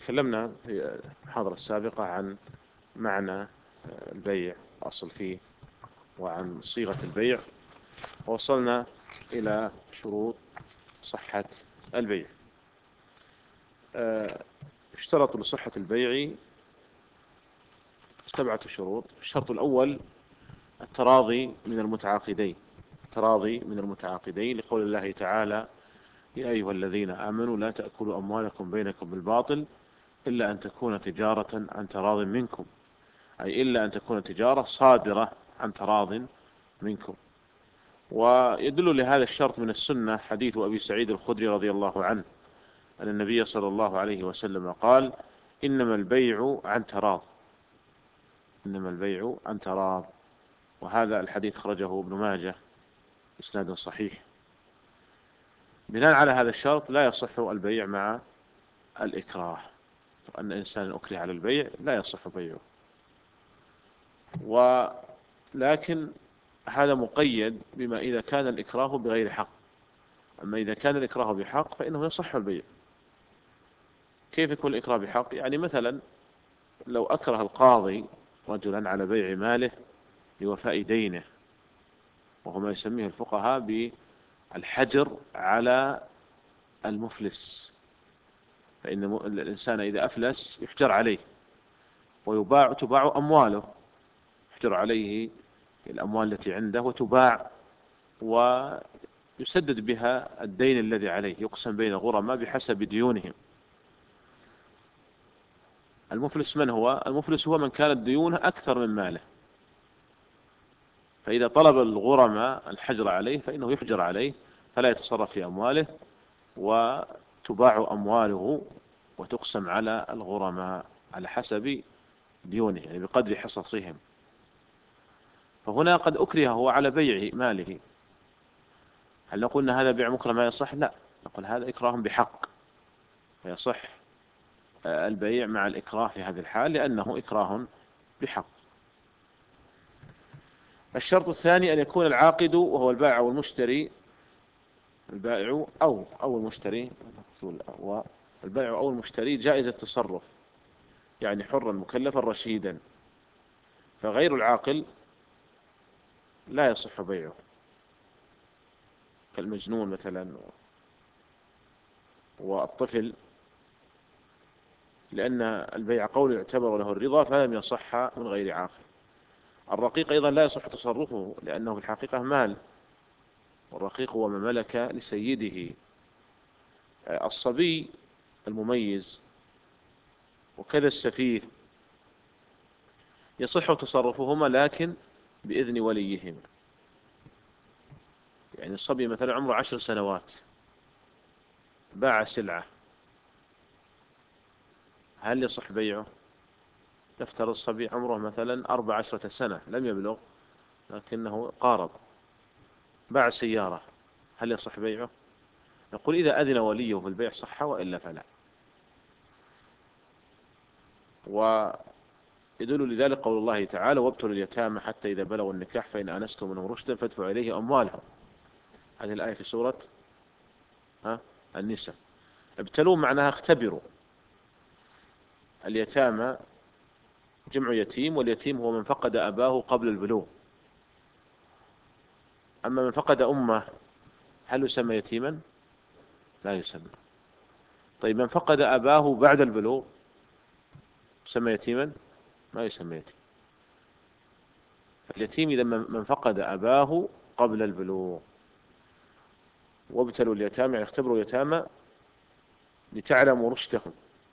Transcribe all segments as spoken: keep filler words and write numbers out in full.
تكلمنا في المحاضرة السابقة عن معنى البيع أصل فيه وعن صيغة البيع، ووصلنا إلى شروط صحة البيع. اشترط لصحة البيع سبعة شروط. الشرط الأول التراضي من المتعاقدين، التراضي من المتعاقدين لقول الله تعالى: يا أيها الذين آمنوا لا تأكلوا أموالكم بينكم بالباطل إلا أن تكون تجارة عن تراض منكم، أي إلا أن تكون تجارة صادرة عن تراض منكم. ويدل لهذا الشرط من السنة حديث أبي سعيد الخدري رضي الله عنه أن النبي صلى الله عليه وسلم قال: إنما البيع عن تراض، إنما البيع عن تراض. وهذا الحديث خرجه ابن ماجه إسناد صحيح. بناء على هذا الشرط لا يصح البيع مع الإكراه، وأن إنسان أكره على البيع لا يصح بيعه. ولكن هذا مقيد بما إذا كان الإكراه بغير حق. أما إذا كان الإكراه بحق فإنه يصح البيع. كيف يكون الإكراه بحق؟ يعني مثلا لو أكره القاضي رجلا على بيع ماله لوفاء دينه، وهو ما يسميه الفقهاء بالحجر على المفلس، فإن الإنسان إذا أفلس يحجر عليه ويباع، تباع أمواله، يحجر عليه الأموال التي عنده وتباع ويسدد بها الدين الذي عليه، يقسم بين الغرماء بحسب ديونهم. المفلس من هو؟ المفلس هو من كانت ديونه أكثر من ماله، فإذا طلب الغرماء الحجر عليه فإنه يحجر عليه، فلا يتصرف في أمواله، وتباع أمواله وتقسم على الغرماء على حسب ديونه، يعني بقدر حصصهم. فهنا قد أكره هو على بيع ماله، هل نقول أن هذا بيع مكره ما يصح؟ لا، نقول هذا إكراه بحق، فيصح البيع مع الإكراه في هذه الحال لأنه إكراه بحق. الشرط الثاني أن يكون العاقد وهو البائع أو المشتري، البائع أو أو المشتري، البائع أو المشتري جائز التصرف، يعني حرا مكلفا رشيدا، فغير العاقل لا يصح بيعه، كالمجنون مثلا والطفل، لأن البيع قول يعتبر له الرضا فلم يصح من غير عاقل. الرقيق أيضا لا يصح تصرفه لأنه في الحقيقة مال، والرقيق هو ما ملك لسيده. الصبي المميز وكذا السفيه يصح تصرفهما لكن بإذن وليهما. يعني الصبي مثلا عمره عشر سنوات باع سلعة، هل يصح بيعه؟ نفترض الصبي عمره مثلا أربع عشرة سنة لم يبلغ لكنه قارب، باع سيارة، هل يصح بيعه؟ نقول إذا أذن وليه في البيع صح وإلا فلا. ويدل لذلك قول الله تعالى: وابتلوا اليتامى حتى إذا بلغوا النكاح فإن آنستم منهم رشدا فادفعوا إليه أموالهم. هذه الآية في سورة ها النساء. ابتلوا معناها اختبروا. اليتامى جمع يتيم، واليتيم هو من فقد أباه قبل البلوغ. أما من فقد أمه هل يسمى يتيما؟ لا يسمى. طيب من فقد أباه بعد البلوغ يسمى يتيما؟ ما يسمى يتيم. اليتيم إذا من فقد أباه قبل البلوغ. وابتلوا اليتامى يعني اختبروا اليتامى لتعلموا رشدهم،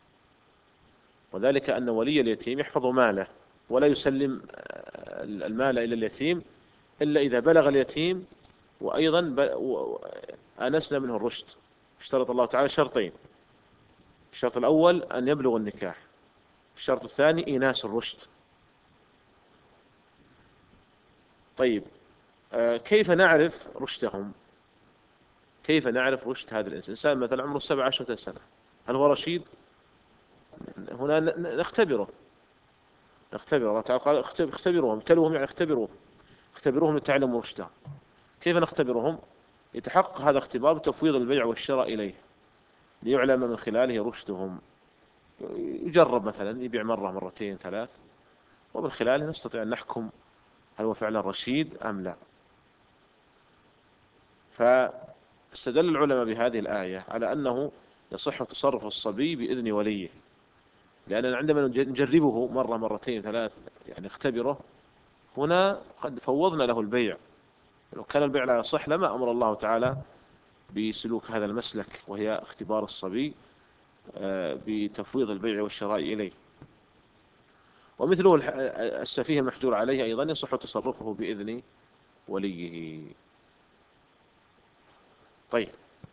وذلك أن ولي اليتيم يحفظ ماله ولا يسلم المال إلى اليتيم إلا إذا بلغ اليتيم وأيضا آنسنا منه الرشد. اشترط الله تعالى شرطين: الشرط الأول أن يبلغ النكاح، الشرط الثاني إيناس الرشد. طيب كيف نعرف رشدهم؟ كيف نعرف رشد هذا الإنسان؟ مثلا عمره سبع عشرة سنة، هل هو رشيد؟ هنا نختبره، نختبر. الله تعالى قال: اختبروهم، ابتلوهم يعني اختبروهم، اختبروهم لتعلموا رشدهم. كيف نختبرهم؟ يتحقق هذا اختبار بتفويض البيع والشراء إليه ليعلم من خلاله رشدهم. يجرب مثلا يبيع مرة مرتين ثلاث، ومن خلاله نستطيع أن نحكم هل هو فعلا رشيد أم لا. فاستدل العلماء بهذه الآية على أنه يصح تصرف الصبي بإذن وليه، لأننا عندما نجربه مرة مرتين ثلاث يعني اختبره، هنا قد فوضنا له البيع. لو كان البيع لا يصح لما أمر الله تعالى بسلوك هذا المسلك، وهي اختبار الصبي بتفويض البيع والشراء إليه. ومثله السفيه المحجور عليه أيضا يصح تصرفه بإذن وليه. طيب،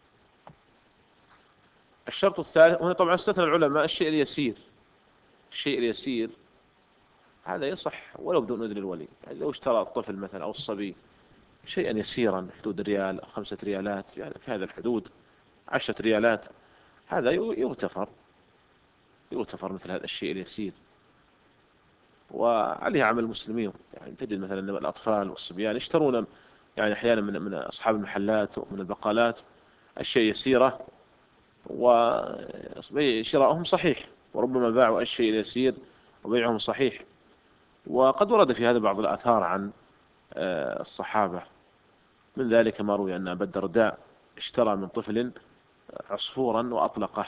الشرط الثالث هنا طبعا استثنى العلماء الشيء اليسير. الشيء اليسير هذا يصح ولو بدون إذن الولي، يعني لو اشترى الطفل مثلا أو الصبي شيئا يسيرا حدود ريال أو خمسة ريالات، يعني في هذا الحدود، عشرة ريالات، هذا يغتفر يغتفر مثل هذا الشيء اليسير. وعليه عمل المسلمين، يعني تجد مثلا الأطفال والصبيان يشترون يعني أحيانا من من أصحاب المحلات ومن البقالات أشياء يسيرة، وشراؤهم صحيح، وربما باعوا الشيء اليسير وبيعهم صحيح. وقد ورد في هذا بعض الآثار عن الصحابة، من ذلك ما روي أن أبا الدرداء اشترى من طفل عصفورا وأطلقه.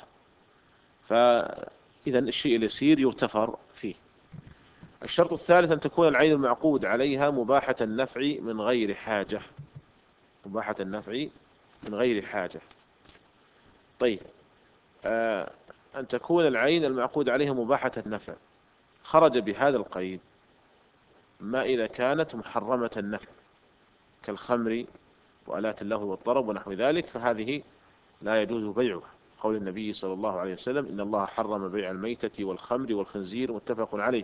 فإذا الشيء اليسير يغتفر فيه. الشرط الثالث أن تكون العين المعقود عليها مباحة النفع من غير حاجة. مباحة النفع من غير حاجة. طيب، آه أن تكون العين المعقود عليها مباحة النفع، خرج بهذا القيد ما إذا كانت محرمة النفع كالخمر وآلات اللهو والطرب ونحو ذلك، فهذه لا يجوز بيعها. قول النبي صلى الله عليه وسلم: إن الله حرم بيع الميتة والخمر والخنزير، متفق عليه.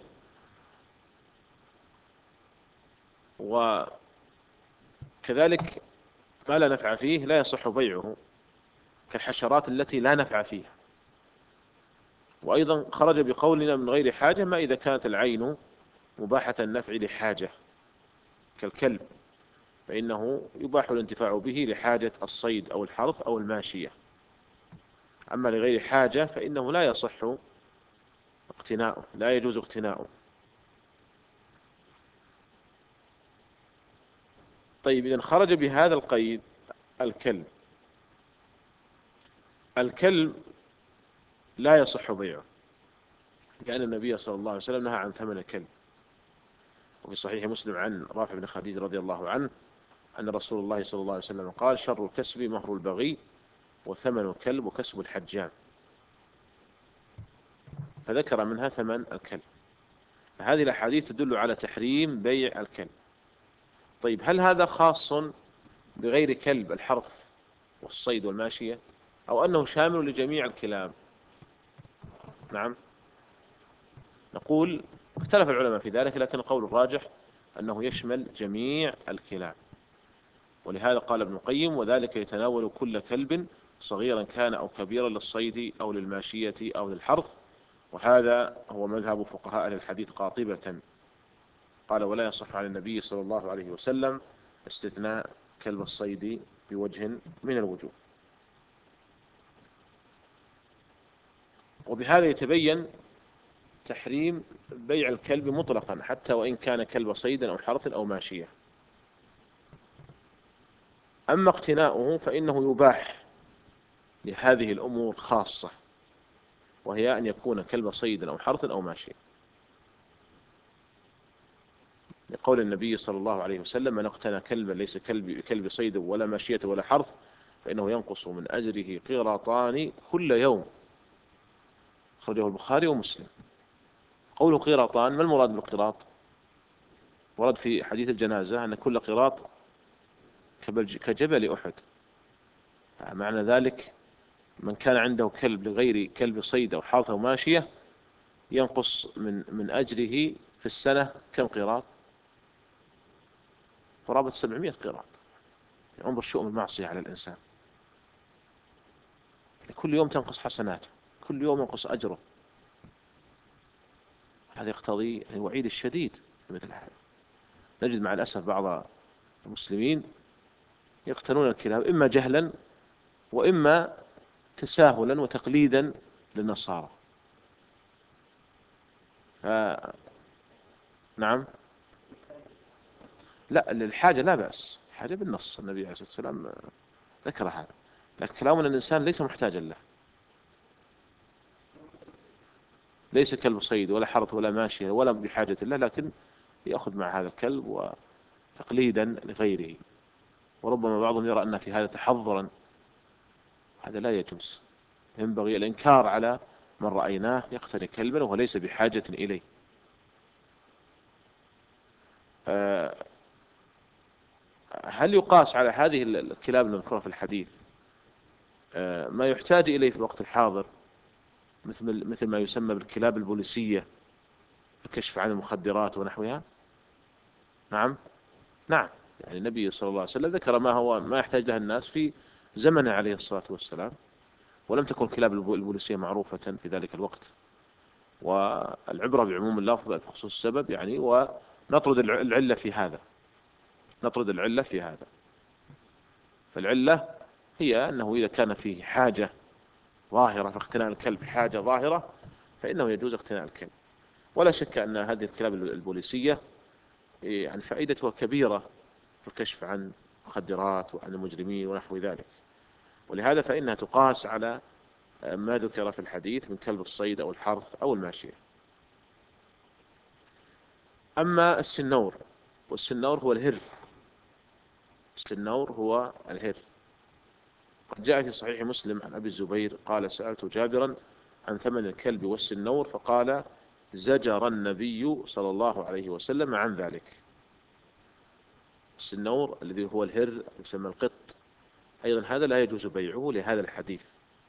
وكذلك ما لا نفع فيه لا يصح بيعه، كالحشرات التي لا نفع فيها. وأيضا خرج بقولنا من غير حاجة ما إذا كانت العين مباحة النفع لحاجة، كالكلب، فإنه يباح الانتفاع به لحاجة الصيد أو الحرث أو الماشية. أما لغير حاجة فإنه لا يصح اقتناؤه، لا يجوز اقتناؤه. طيب، إذن خرج بهذا القيد الكلب. الكلب لا يصح بيعه، لأن النبي صلى الله عليه وسلم نهى عن ثمن الكلب. وفي صحيح مسلم عن رافع بن خديج رضي الله عنه أن رسول الله صلى الله عليه وسلم قال: شر الكسب مهر البغي، وثمن الكلب وكسب الحجام. فذكر منها ثمن الكلب. هذه الأحاديث تدل على تحريم بيع الكلب. طيب، هل هذا خاص بغير كلب الحرث والصيد والماشية، أو أنه شامل لجميع الكلاب؟ نعم، نقول اختلف العلماء في ذلك، لكن القول الراجح أنه يشمل جميع الكلاب. ولهذا قال ابن القيم: وذلك يتناول كل كلب صغيرا كان أو كبيرا للصيد أو للماشية أو للحرث. وهذا هو مذهب فقهاء أهل الحديث قاطبة. قال: ولا يصح عن النبي صلى الله عليه وسلم استثناء كلب الصيد بوجه من الوجوه. وبهذا يتبين تحريم بيع الكلب مطلقا، حتى وإن كان كلب صيد أو حرث أو ماشية. أما اقتناؤه فإنه يباح لهذه الأمور خاصة، وهي أن يكون كلب صيد أو حرث أو ماشية، لقول النبي صلى الله عليه وسلم: من اقتنى كلبا ليس كلب كلب صيد ولا ماشية ولا حرث فإنه ينقص من أجره قيراطان كل يوم. أخرجه البخاري ومسلم. قوله قيراطان، ما المراد بالقيراط؟ ورد في حديث الجنازة أن كل قيراط كجبل أحد. معنى ذلك من كان عنده كلب لغير كلب صيد أو حرث أو ماشية ينقص من من أجره في السنة كم قيراط؟ قرابة سبعمائة قيراط. انظر شؤم المعصية على الإنسان، كل يوم تنقص حسناته، كل يوم ينقص أجره. هذا يقتضي الوعيد الشديد في مثل هذا. نجد مع الأسف بعض المسلمين يقتنون الكلاب إما جهلا وإما تساهلا وتقليدا للنصارى. آه نعم. لا، للحاجة لا بأس، حاجة بالنص، النبي عليه الصلاة والسلام ذكر هذا، لكن كلام الإنسان ليس محتاجا له، ليس كلب صيد ولا حرث ولا ماشية ولا بحاجة له، لكن يأخذ مع هذا الكلب وتقليدا لغيره. وربما بعضهم يرى أن في هذا تحضرا، هذا لا يجوز. ينبغي الإنكار على من رأيناه يقتني كلبا وهو ليس بحاجة إليه. آه، هل يقاس على هذه الكلاب المذكورة في الحديث آه، ما يحتاج إليه في الوقت الحاضر، مثل مثل ما يسمى بالكلاب البوليسية، الكشف عن المخدرات ونحوها؟ نعم. نعم، يعني النبي صلى الله عليه وسلم ذكر ما هو ما يحتاج له الناس في زمنه عليه الصلاة والسلام، ولم تكن الكلاب البوليسية معروفة في ذلك الوقت. والعبرة بعموم اللفظ بخصوص السبب يعني، ونطرد العلة في هذا، نطرد العلة في هذا. فالعلة هي أنه إذا كان فيه حاجة ظاهرة في اقتناء الكلب، حاجة ظاهرة، فإنه يجوز اقتناء الكلب. ولا شك أن هذه الكلاب البوليسية يعني فائدتها كبيرة في الكشف عن المخدرات وعن المجرمين ونحو ذلك، ولهذا فإنها تقاس على ما ذكر في الحديث من كلب الصيد أو الحرث أو الماشية. أما السنور، والسنور هو الهر، السنور هو الهر. قد جاء في صحيح مسلم عن أبي الزبير قال: سألت جابرا عن ثمن الكلب والسنور، فقال: زجر النبي صلى الله عليه وسلم عن ذلك. السنور الذي هو الهر يسمى القط، أيضا هذا لا يجوز بيعه لهذا الحديث.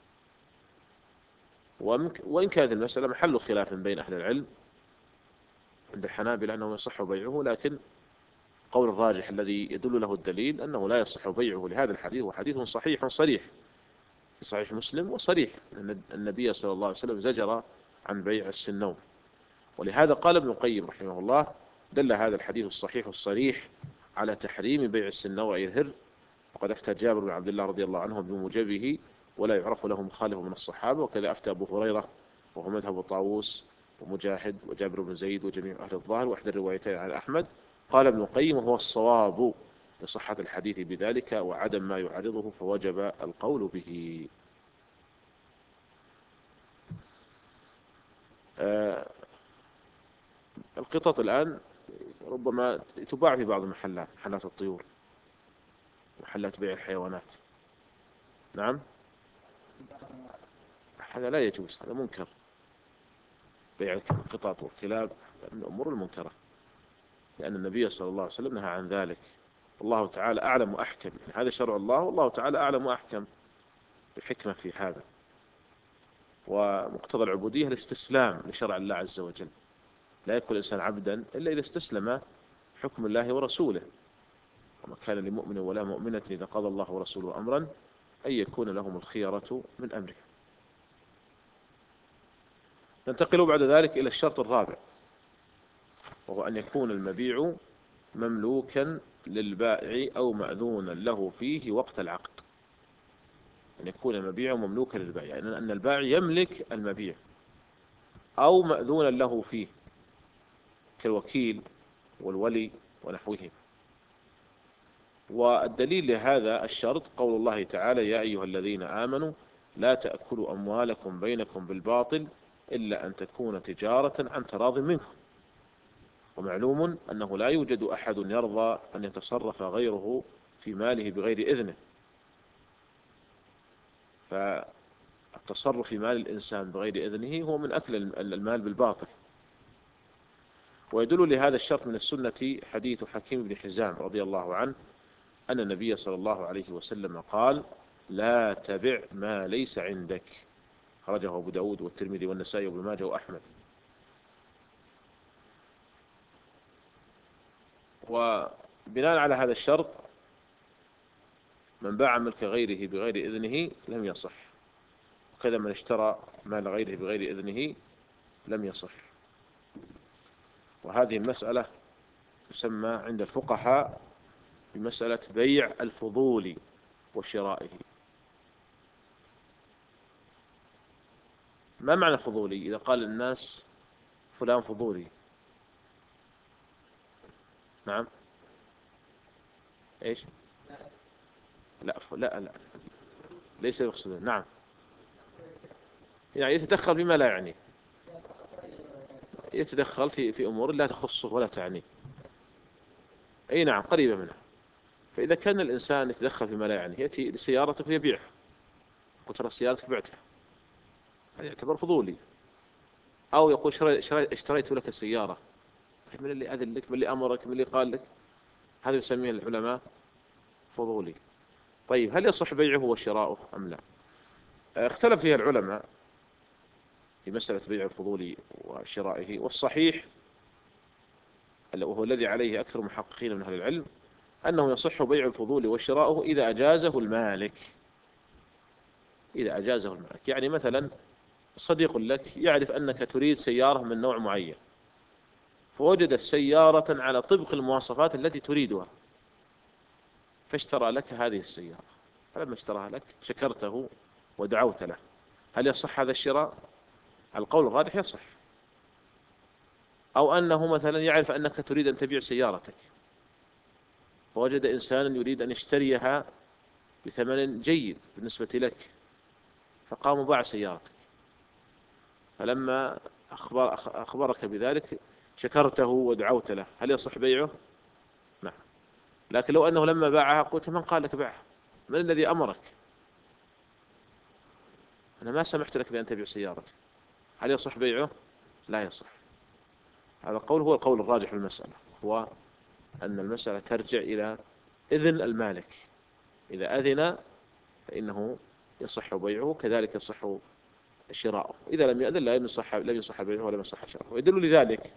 وإن كانت المسألة محل خلاف بين أهل العلم، عند الحنابلة أنه يصح بيعه، لكن قول الراجح الذي يدل له الدليل أنه لا يصح بيعه لهذا الحديث، وحديث صحيح صريح في صحيح مسلم، وصريح أن النبي صلى الله عليه وسلم زجر عن بيع السنور. ولهذا قال ابن القيم رحمه الله: دل هذا الحديث الصحيح الصريح على تحريم بيع السنور أي الهر، وقد أفتى جابر بن عبد الله رضي الله عنه بموجبه، ولا يعرف له مخالف من الصحابة. وكذا أفتى أبو هريرة، وهو مذهب طاووس ومجاهد وجابر بن زيد وجميع أهل الظاهر، وإحدى الروايتين عن أحمد. قال ابن القيم: وهو الصواب لصحة الحديث بذلك وعدم ما يعارضه، فوجب القول به. آه القطط الآن ربما تباع في بعض المحلات، محلات الطيور، محلات بيع الحيوانات. نعم، هذا لا يجوز، هذا منكر. بيع القطط والكلاب من الأمور المنكرة، لأن النبي صلى الله عليه وسلم نهى عن ذلك. والله تعالى أعلم وأحكم، يعني هذا شرع الله، والله تعالى أعلم وأحكم الحكمة في هذا. ومقتضى العبودية الاستسلام لشرع الله عز وجل، لا يكون الإنسان عبدا إلا إذا استسلم حكم الله ورسوله. وما كان لمؤمن ولا مؤمنة إذا قضى الله ورسوله أمرا أن يكون لهم الخيرة من أمره. ننتقل بعد ذلك إلى الشرط الرابع، وهو أن يكون المبيع مملوكا للبائع أو مأذونا له فيه وقت العقد. أن يكون المبيع مملوكا للبائع، يعني أن البائع يملك المبيع أو مأذونا له فيه، كالوكيل والولي ونحوهم. والدليل لهذا الشرط قول الله تعالى: يا أيها الذين آمنوا لا تأكلوا أموالكم بينكم بالباطل إلا أن تكون تجارة عن تراض منكم. ومعلوم أنه لا يوجد أحد يرضى أن يتصرف غيره في ماله بغير إذنه، فالتصرف في مال الإنسان بغير إذنه هو من أكل المال بالباطل. ويدل لهذا الشرط من السنة حديث حكيم بن حزام رضي الله عنه أن النبي صلى الله عليه وسلم قال: لا تبع ما ليس عندك. خرجه أبو داود والترمذي والنسائي وابن ماجه وأحمد. وبناء على هذا الشرط من باع ملك غيره بغير إذنه لم يصح، وكذا من اشترى مال غيره بغير إذنه لم يصح. وهذه المسألة تسمى عند الفقهاء بمسألة بيع الفضول وشرائه. ما معنى فضولي؟ إذا قال الناس فلان فضولي. نعم. إيش؟ لا ف... لا لا ليس يقصد. نعم، يعني يتدخل فيما لا يعني، يتدخل في في أمور لا تخصه ولا تعنيه. أي نعم، قريبة منها. فإذا كان الإنسان يتدخل فيما لا يعني، يأتي لسيارتك ويبيعها، قلت له سيارتك بعتها، هذا يعتبر فضولي. أو يقول شري... شري... اشتريت لك السيارة، طيب من اللي أذن لك؟ من اللي أمرك؟ من اللي قال لك؟ هذا يسميه العلماء فضولي. طيب هل يصح بيعه وشراؤه أم لا؟ اختلف فيها العلماء في مسألة بيع الفضول وشرائه، والصحيح وهو الذي عليه أكثر المحققين من أهل العلم أنه يصح بيع الفضول وشراؤه إذا أجازه المالك. إذا أجازه المالك، يعني مثلا صديق لك يعرف أنك تريد سيارة من نوع معين، فوجد سيارة على طبق المواصفات التي تريدها، فاشترى لك هذه السيارة. فلما اشتراها لك شكرته ودعوت له، هل يصح هذا الشراء؟ القول الراجح يصح. أو أنه مثلا يعرف أنك تريد أن تبيع سيارتك، فوجد إنسانا يريد أن يشتريها بثمن جيد بالنسبة لك، فقام وباع سيارتك، فلما أخبر أخبرك بذلك شكرته ودعوت له، هل يصح بيعه؟ نعم. لكن لو أنه لما باعها قلت من قال لك باعها؟ من الذي أمرك؟ أنا ما سمحت لك بأن تبيع سيارتي، هل يصح بيعه؟ لا يصح. هذا القول هو القول الراجح في المسألة، هو أن المسألة ترجع إلى إذن المالك. إذا أذن فإنه يصح بيعه، كذلك يصح شراؤه. إذا لم يأذن لا يصح لم يصح بيعه ولا يصح شراؤه. ويدل لذلك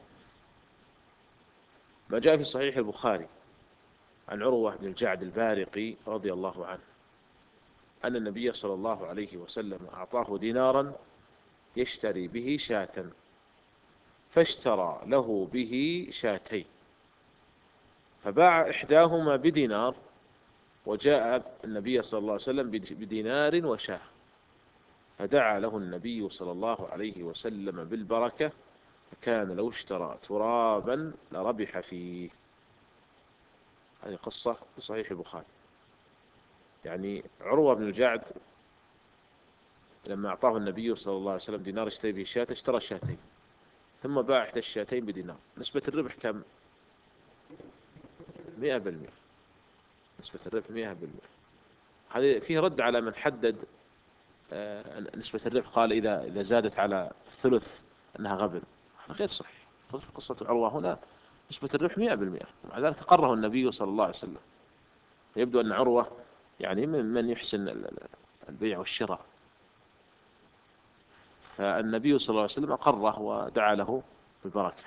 ما جاء في صحيح البخاري عن عروة بن الجعد البارقي رضي الله عنه أن النبي صلى الله عليه وسلم أعطاه دينارا يشتري به شاة، فاشترى له به شاتين، فباع إحداهما بدينار، وجاء النبي صلى الله عليه وسلم بدينار وشاه، فدعا له النبي صلى الله عليه وسلم بالبركة، فكان لو اشترى ترابا لربح فيه. هذه قصة في صحيح البخاري. يعني عروة بن الجعد لما أعطاه النبي صلى الله عليه وسلم دينار يشتري به شاة، اشترى شاتين ثم باع إحدى الشاتين بدينار. نسبة الربح كم؟ مئة بالمئة. نسبة الربح مئة بالمئة. هذه فيه رد على من حدد نسبة الربح، قال إذا إذا زادت على الثلث أنها غبن. هذا غير صحيح. قصة عروة هنا نسبة الربح مئة بالمئة، ومع ذلك قره النبي صلى الله عليه وسلم. يبدو أن عروة يعني من من يحسن البيع والشراء، فالنبي صلى الله عليه وسلم أقره ودعا له بالبركة.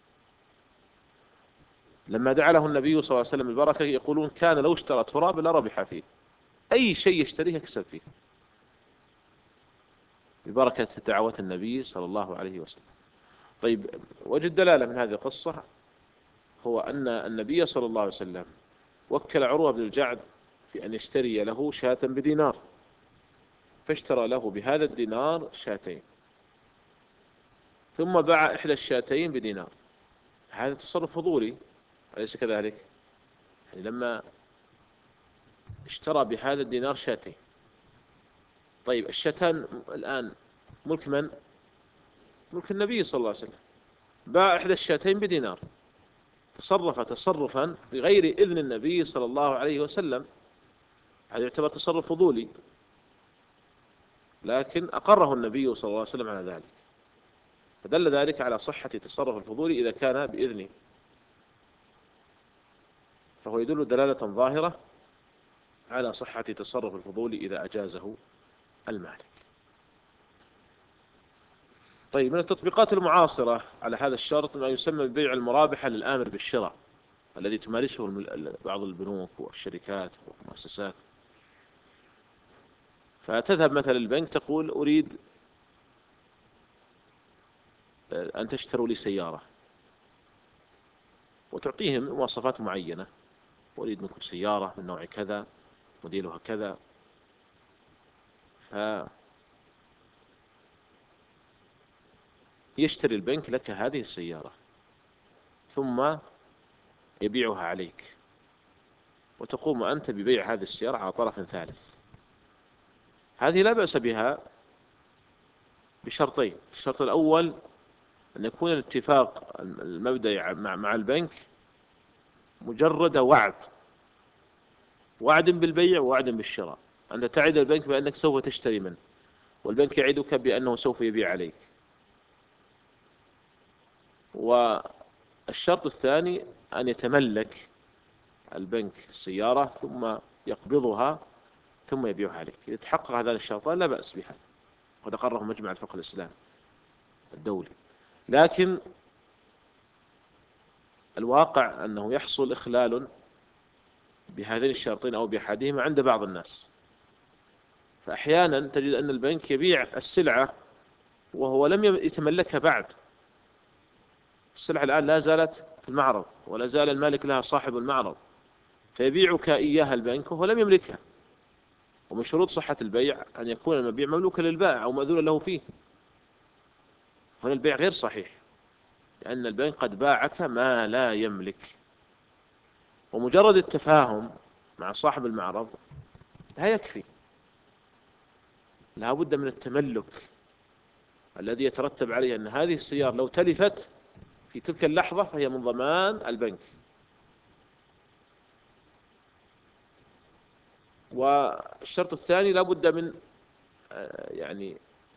لما دعا له النبي صلى الله عليه وسلم بالبركة يقولون كان لو اشترى تراب لربح فيه، أي شيء يشتريه يكسب فيه ببركة دعوة النبي صلى الله عليه وسلم. طيب، وجه الدلالة من هذه القصة هو أن النبي صلى الله عليه وسلم وكل عروة بن الجعد في أن يشتري له شاة بدينار، فاشترى له بهذا الدينار شاتين، ثم باع إحدى الشاتين بدينار. هذا تصرف فضولي، أليس كذلك؟ يعني لما اشترى بهذا الدينار شاتين، طيب الشاتان الآن ملك من؟ ملك النبي صلى الله عليه وسلم. باع إحدى الشاتين بدينار، تصرف تصرفا بغير إذن النبي صلى الله عليه وسلم، هذا يعتبر تصرف فضولي، لكن أقره النبي صلى الله عليه وسلم على ذلك، فدل ذلك على صحة تصرف الفضولي إذا كان بإذنه، فهو يدل دلالة ظاهرة على صحة تصرف الفضولي إذا أجازه المالك. طيب، من التطبيقات المعاصرة على هذا الشرط ما يسمى ببيع المرابحة للآمر بالشراء، الذي تمارسه بعض البنوك والشركات والمؤسسات. فتذهب مثلا البنك تقول أريد أن تشتروا لي سيارة، وتعطيهم مواصفات معينة، أريد منكم سيارة من نوع كذا، موديلها كذا. ف يشتري البنك لك هذه السيارة ثم يبيعها عليك، وتقوم أنت ببيع هذه السيارة على طرف ثالث. هذه لا بأس بها بشرطين: الشرط الأول أن يكون الاتفاق المبدئي مع مع البنك مجرد وعد، وعد بالبيع ووعد بالشراء. أنت تعد البنك بأنك سوف تشتري منه، والبنك يعدك بأنه سوف يبيع عليك. والشرط الثاني أن يتملك البنك السيارة ثم يقبضها ثم يبيعها عليك. إذا تحقق هذان الشرطان لا بأس بها، قد أقره مجمع الفقه الإسلامي الدولي. لكن الواقع أنه يحصل إخلال بهذين الشرطين أو بأحدهما عند بعض الناس. فأحيانا تجد أن البنك يبيع السلعة وهو لم يتملكها بعد. السلعة الآن لا زالت في المعرض ولا زال المالك لها صاحب المعرض، فيبيعك إياها البنك وهو لم يملكها. ومن شروط صحة البيع أن يكون المبيع مملوكا للبائع أو مأذونا له فيه. هنا البيع غير صحيح، لأن البنك قد باعك ما لا يملك. ومجرد التفاهم مع صاحب المعرض لا يكفي، لا بد من التملك الذي يترتب عليه أن هذه السيارة لو تلفت في تلك اللحظة فهي من ضمان البنك. والشرط الثاني لا بد من يعني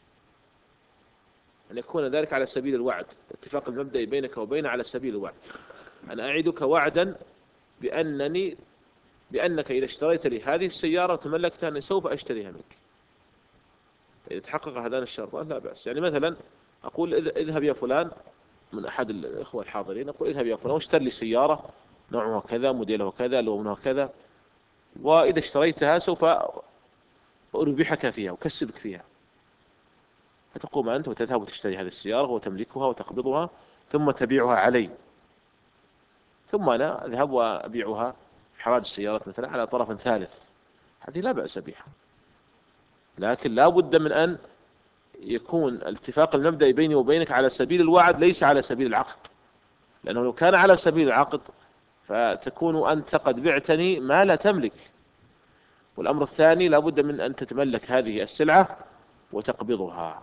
أن يكون ذلك على سبيل الوعد، اتفاق المبدئي بينك وبينه على سبيل الوعد. أنا أعدك وعدا بأنني بأنك إذا اشتريت لي هذه السيارة وتملكتها أني سوف أشتريها منك. إذا تحقق هذان الشرطان لا بأس. يعني مثلا أقول اذهب يا فلان، من أحد الإخوة الحاضرين أقول اذهب يا فلان واشتري لي سيارة نوعها كذا موديلها كذا لونها كذا، وإذا اشتريتها سوف أربحك فيها وكسبك فيها. فتقوم أنت وتذهب وتشتري هذه السيارة وتملكها وتقبضها ثم تبيعها علي، ثم أنا أذهب وأبيعها حراج السيارات مثلا على طرف ثالث. هذه لا بأس بها، لكن لا بد من أن يكون الاتفاق المبدئي بيني وبينك على سبيل الوعد ليس على سبيل العقد. لأنه لو كان على سبيل العقد فتكون أنت قد بعتني ما لا تملك. والأمر الثاني لا بد من أن تتملك هذه السلعة وتقبضها.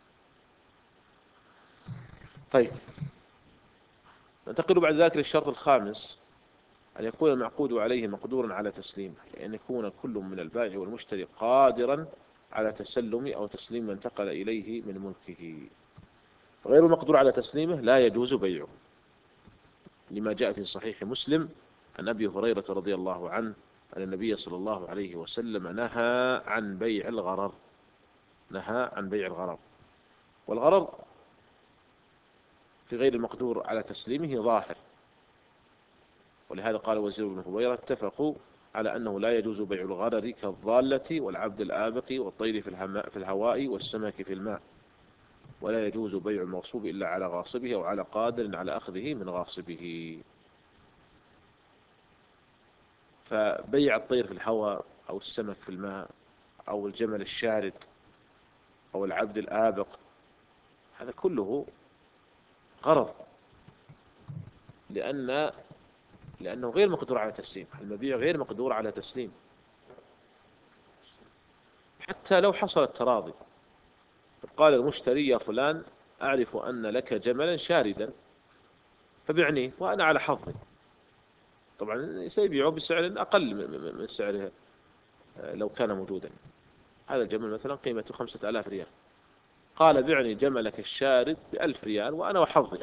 طيب، ننتقل بعد ذلك للشرط الخامس: أن يكون المعقود عليه مقدورا على تسليمه، أن يكون كل من البائع والمشتري قادرا على تسلم أو تسليم من انتقل إليه من ملكه. غير المقدور على تسليمه لا يجوز بيعه، لما جاء في صحيح مسلم عن أبي هريرة رضي الله عنه أن النبي صلى الله عليه وسلم نهى عن بيع الغرر. نهى عن بيع الغرر. والغرر في غير المقدور على تسليمه ظاهر، ولهذا قال وزير بن هبيرة: اتفقوا على أنه لا يجوز بيع الغرر كالضالة والعبد الآبق والطير في الهواء والسمك في الماء، ولا يجوز بيع المغصوب إلا على غاصبه أو على قادر على أخذه من غاصبه. فبيع الطير في الهواء أو السمك في الماء أو الجمل الشارد أو العبد الآبق هذا كله غرر، لأن لأنه غير مقدور على تسليم. المبيع غير مقدور على تسليم. حتى لو حصل التراضي، قال المشتري: يا فلان أعرف أن لك جملا شاردا فبعني وأنا على حظي. طبعا سيبيعه بسعر أقل من سعره لو كان موجودا. هذا الجمل مثلا قيمته خمسة آلاف ريال، قال: بعني جملك الشارد بألف ريال وأنا وحظي.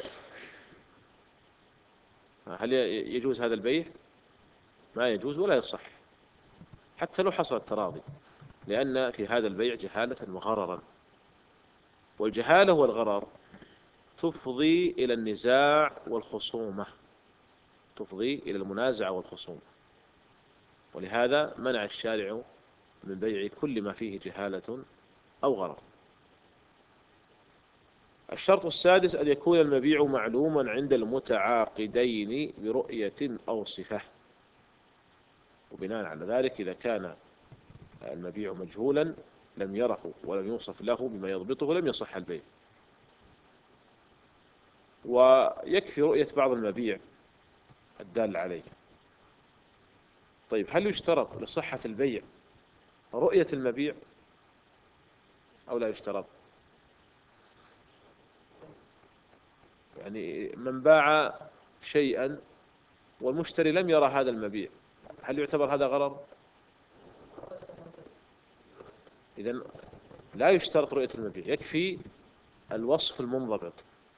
هل يجوز هذا البيع؟ ما يجوز ولا يصح حتى لو حصل التراضي، لأن في هذا البيع جهالة وغررا. والجهالة والغرر تفضي إلى النزاع والخصومة، تفضي إلى المنازعة والخصومة. ولهذا منع الشارع من بيع كل ما فيه جهالة أو غرر. الشرط السادس: أن يكون المبيع معلوما عند المتعاقدين برؤية أو صفة. وبناء على ذلك إذا كان المبيع مجهولا لم يره ولم يوصف له بما يضبطه لم يصح البيع. ويكفي رؤية بعض المبيع الدال عليه. طيب هل يشترط لصحة البيع رؤية المبيع أو لا يشترط؟ يعني من باع شيئا والمشتري لم يرى هذا المبيع، هل يعتبر هذا غرر؟ إذن لا يشترط رؤية المبيع، يكفي الوصف المنضبط.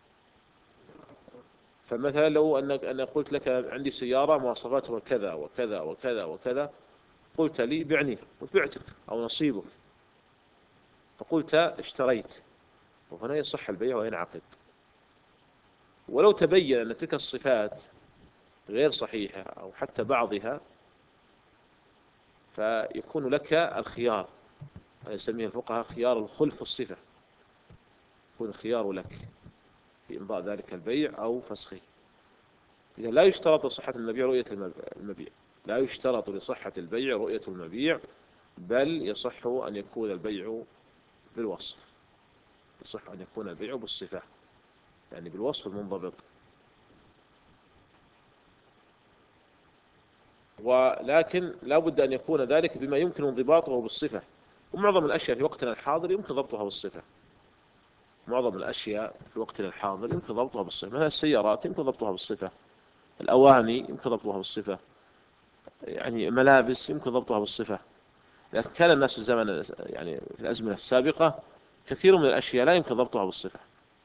فمثلا لو أنك أنا قلت لك عندي سيارة مواصفاتها كذا وكذا وكذا وكذا، قلت لي بعني وبعتك أو نصيبك، فقلت اشتريت، وهنا يصح البيع وينعقد. ولو تبين أن تلك الصفات غير صحيحة أو حتى بعضها، فيكون لك الخيار، هذا يسميه الفقهاء خيار الخلف الصفة، يكون الخيار لك في إمضاء ذلك البيع أو فسخه. إذا لا يشترط لصحة المبيع رؤية المبيع، لا يشترط لصحة البيع رؤية المبيع، بل يصح أن يكون البيع بالوصف، يصح أن يكون البيع بالصفة، يعني بالوصف المنضبط. ولكن لا بد أن يكون ذلك بما يمكن انضباطه بالصفة، ومعظم الأشياء في وقتنا الحاضر يمكن ضبطها بالصفة، معظم الأشياء في وقتنا الحاضر يمكن ضبطها بالصفة، مثلا السيارات يمكن ضبطها بالصفة، الأواني يمكن ضبطها بالصفة، يعني ملابس يمكن ضبطها بالصفة. لكن كان الناس في الزمن يعني في الأزمنة السابقة كثير من الأشياء لا يمكن ضبطها بالصفة،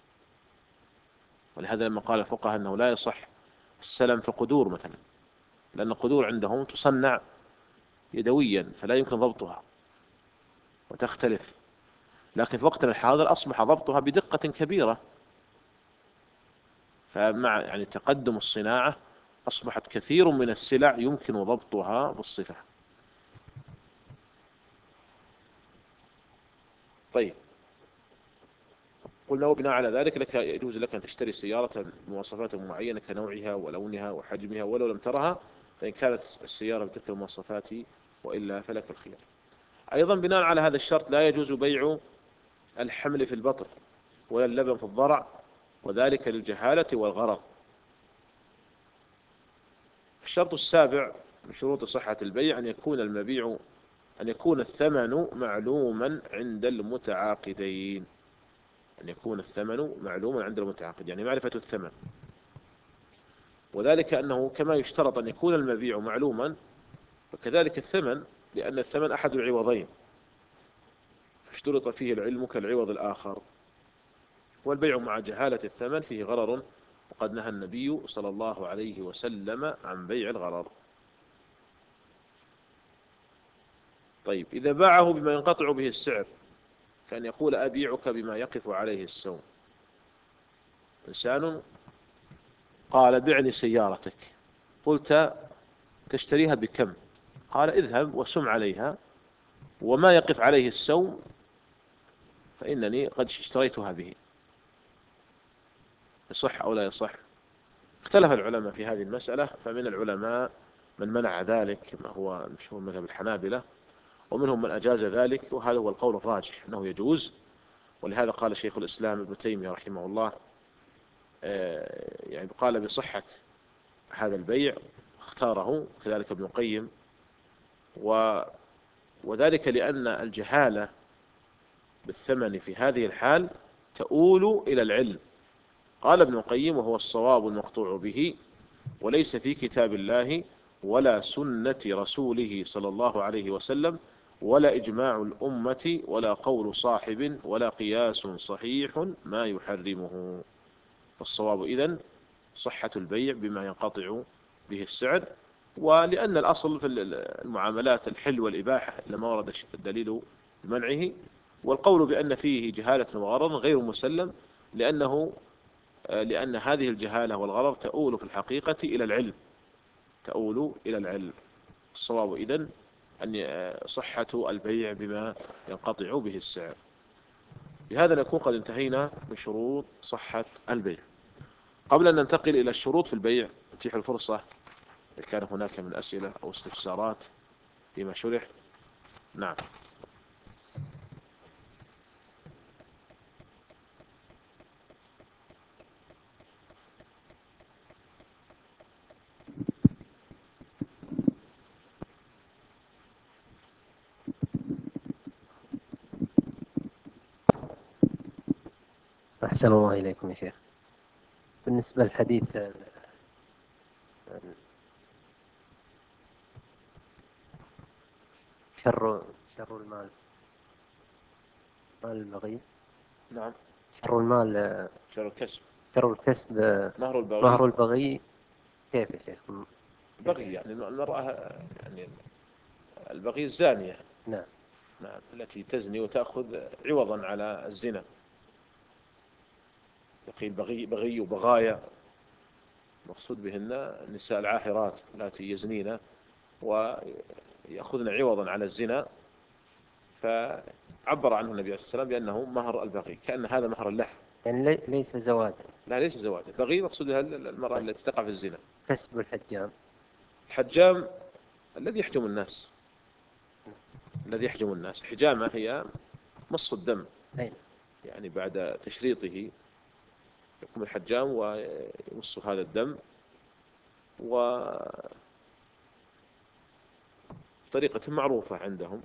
ولهذا لما قال الفقهاء أنه لا يصح السلم في قدور مثلا، لأن القدور عندهم تصنع يدويا فلا يمكن ضبطها وتختلف. لكن في وقتنا الحاضر أصبح ضبطها بدقة كبيرة، فمع يعني تقدم الصناعة أصبحت كثير من السلع يمكن ضبطها بالصفة. طيب قلنا وبناء على ذلك لك يجوز لك أن تشتري سيارة بمواصفات معينة كنوعها ولونها وحجمها، ولو لم ترها فإن كانت السيارة بتلك المواصفات وإلا فلك الخيار. أيضا بناء على هذا الشرط لا يجوز بيع الحمل في البطن ولا اللبن في الضرع، وذلك للجهالة والغرر. الشرط السابع من شروط صحة البيع أن يكون المبيع أن يكون الثمن معلوما عند المتعاقدين، أن يكون الثمن معلوما عند المتعاقد، يعني معرفة الثمن. وذلك أنه كما يشترط أن يكون المبيع معلوما فكذلك الثمن، لأن الثمن أحد العوضين، فاشترط فيه العلم كالعوض الآخر. والبيع مع جهالة الثمن فيه غرر، وقد نهى النبي صلى الله عليه وسلم عن بيع الغرر. طيب إذا باعه بما ينقطع به السعر، كان يقول أبيعك بما يقف عليه السوم. إنسان قال بعني سيارتك، قلت تشتريها بكم؟ قال اذهب وسم عليها، وما يقف عليه السوم فإنني قد اشتريتها به. يصح أو لا يصح؟ اختلف العلماء في هذه المسألة، فمن العلماء من منع ذلك كما هو مشهور مذهب الحنابلة، ومنهم من أجاز ذلك، وهذا هو القول الراجح أنه يجوز. ولهذا قال شيخ الإسلام ابن تيمية رحمه الله يعني قال بصحة هذا البيع، اختاره كذلك ابن القيم، و وذلك لأن الجهالة بالثمن في هذه الحال تؤول إلى العلم. قال ابن القيم وهو الصواب المقطوع به، وليس في كتاب الله ولا سنة رسوله صلى الله عليه وسلم ولا إجماع الأمة ولا قول صاحب ولا قياس صحيح ما يحرمه. فالصواب إذن صحة البيع بما ينقطع به السعر، ولأن الأصل في المعاملات الحل والإباحة لما ورد الدليل بمنعه، والقول بأن فيه جهالة وغرر غير مسلم، لأنه لأن هذه الجهالة والغرر تؤول في الحقيقة إلى العلم، تؤول إلى العلم. الصواب إذن أن صحة البيع بما ينقطع به السعر. بهذا نكون قد انتهينا من شروط صحة البيع. قبل أن ننتقل إلى الشروط في البيع نتيح الفرصة إذا كان هناك من أسئلة أو استفسارات فيما شرح. نعم. أحسن الله إليكم يا شيخ. بالنسبة للحديث شر شر المال مال البغي. نعم. شر المال شر الكسب. شر الكسب مهر البغي. مهر البغي كيف يا شيخ؟ بغي يعني المرأة يعني البغي الزانية. نعم. نعم التي تزني وتأخذ عوضا على الزنا. يقيل بغي بغي وبغايا، مقصود بهن النساء العاهرات التي يزنين ويأخذن عوضا على الزنا، فعبر عنه النبي عليه الصلاة والسلام بأنه مهر البغي، كأن هذا مهر اللحم. يعني ليس زواجا. لا ليس زواجا، بغي مقصود بها المرأة التي تقع في الزنا. كسب الحجام. الحجام الذي يحجم الناس، الذي يحجم الناس. حجامة هي مص الدم. أين؟ يعني بعد تشريطه يقوم الحجام ويمص هذا الدم، وطريقة معروفة عندهم.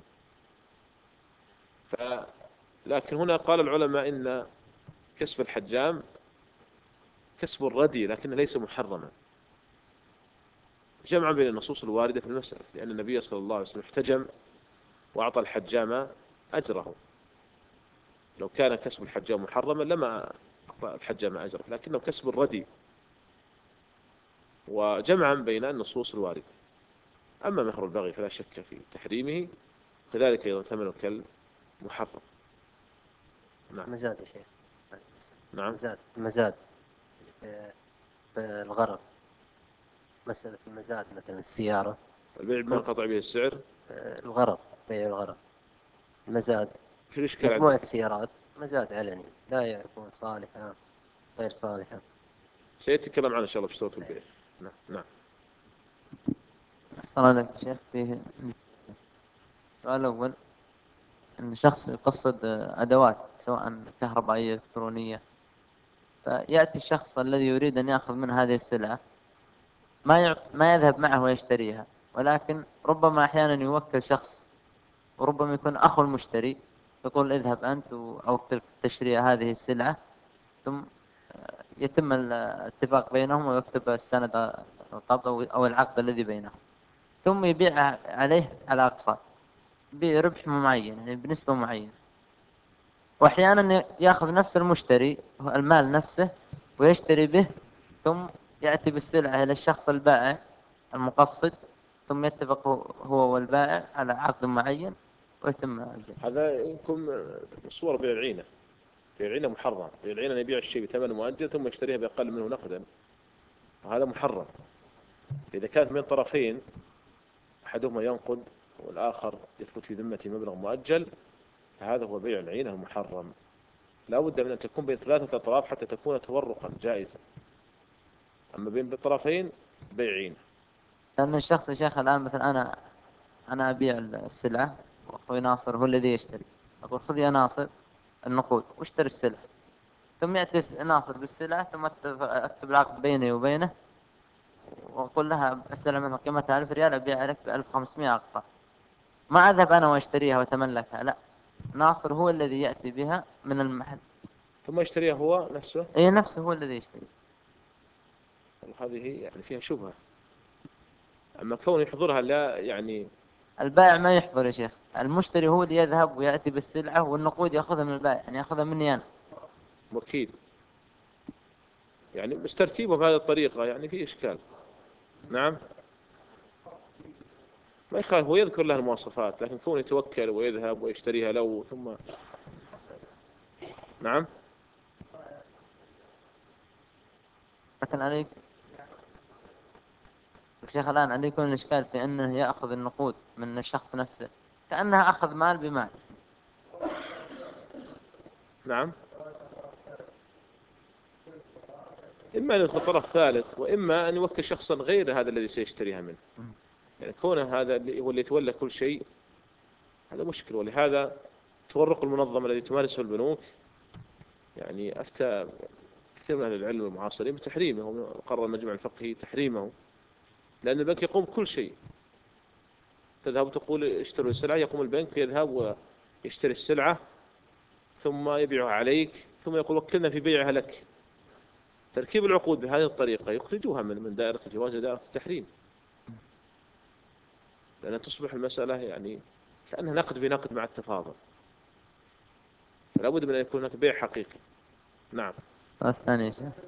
ف لكن هنا قال العلماء إن كسب الحجام كسب ردي لكنه ليس محرما، جمعا بين النصوص الواردة في المسألة، لأن النبي صلى الله عليه وسلم احتجم وأعطى الحجام أجره. لو كان كسب الحجام محرما لما أعطى الحجام أجره، لكنه كسب الردي، وجمعا بين النصوص الواردة. أما مهر البغي فلا شك في تحريمه، كذلك أيضا ثمن الكلب محرم. نعم. مزاد يا شيخ. نعم. مزاد المزاد بالغرض، مسألة المزاد مثلا السيارة، البيع بما انقطع به السعر. الغرض، بيع الغرض، المزاد. شو الإشكال مجموعة عندك؟ سيارات مزاد علني لا يكون صالحة غير صالحة. سيتكلم عنه إن شاء الله في شروط البيع. نعم. نعم. أحسن عليك يا شيخ. فيه السؤال الأول أن شخص يقصد أدوات سواء كهربائية إلكترونية، فيأتي الشخص الذي يريد أن يأخذ من هذه السلعة ما يع... ما يذهب معه ويشتريها، ولكن ربما أحيانا يوكل شخص، وربما يكون أخو المشتري، يقول اذهب أنت وأوكلك تشتري هذه السلعة، ثم يتم الاتفاق بينهم ويكتب السند أو العقد الذي بينهم، ثم يبيع عليه على أقساط بربح معين، يعني بنسبة معينة. وأحيانا يأخذ نفس المشتري المال نفسه ويشتري به، ثم يأتي بالسلعة إلى الشخص البائع المقصد، ثم يتفق هو والبائع على عقد معين ويتم البيع. هذا يمكن صور بيع العينة. بيع العينة محرم. بيع العينة يبيع الشيء بثمن مؤجل ثم يشتريها بأقل منه نقدا، وهذا محرم. إذا كانت من طرفين أحدهما ينقد والآخر يثبت في ذمة مبلغ مؤجل، فهذا هو بيع العينة المحرم. لا بد من أن تكون بين ثلاثة أطراف حتى تكون تورقا جائزا. أما بين الطرفين بيع عينة. لأن الشخص يا شيخ الآن مثلا أنا أنا أبيع السلعة وأخوي ناصر هو الذي يشتري، أقول خذ يا ناصر النقود واشتري السلعة، ثم يأتي ناصر بالسلعة، ثم أكتب العقد بيني وبينه وأقول لها السلعة مثلا قيمتها ألف ريال أبيع لك بألف وخمسمائة أقصى، ما أذهب أنا واشتريها وأتملكها، لا، ناصر هو الذي يأتي بها من المحل ثم يشتريها هو نفسه. أي نفسه هو الذي يشتري. هذه يعني فيها شبهة. أما كون يحضرها لا يعني. البائع ما يحضر يا شيخ، المشتري هو اللي يذهب ويأتي بالسلعة والنقود يأخذها من البائع، يعني يأخذها مني أنا. وكيل يعني، بس ترتيبه بهذه الطريقة يعني في إشكال. نعم. ما يخالف، هو يذكر له المواصفات، لكن كونه يتوكل ويذهب ويشتريها له ثم. نعم. لكن عليك الشيخ الآن عليه يكون الإشكال في أنه يأخذ النقود من الشخص نفسه كأنها أخذ مال بمال. نعم. إما أن يدخل طرف ثالث، وإما أن يوكل شخصا غير هذا الذي سيشتريها منه. يعني كونه هذا اللي هو اللي يتولى كل شيء، هذا مشكل. ولهذا تورق المنظمة الذي تمارسه البنوك، يعني أفتى كثير من أهل العلم المعاصرين بتحريمه، وقرر المجمع الفقهي تحريمه، لأن البنك يقوم بكل شيء. تذهب تقول اشتروا السلعة، يقوم البنك يذهب ويشتري السلعة ثم يبيعها عليك، ثم ثم يقول وكلنا في بيعها لك. تركيب العقود بهذه الطريقة يخرجوها من من دائرة الجواز إلى دائرة التحريم، لأن تصبح المسألة يعني كأنها نقد بنقد مع التفاضل، فلا بد من أن يكون هناك بيع حقيقي. نعم. السؤال الثاني يا شيخ.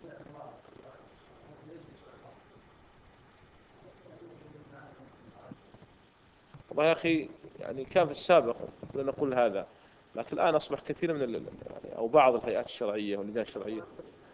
والله يا أخي يعني كان في السابق كنا نقول هذا، لكن الآن أصبح كثير من ال... يعني أو بعض الهيئات الشرعية واللجان الشرعية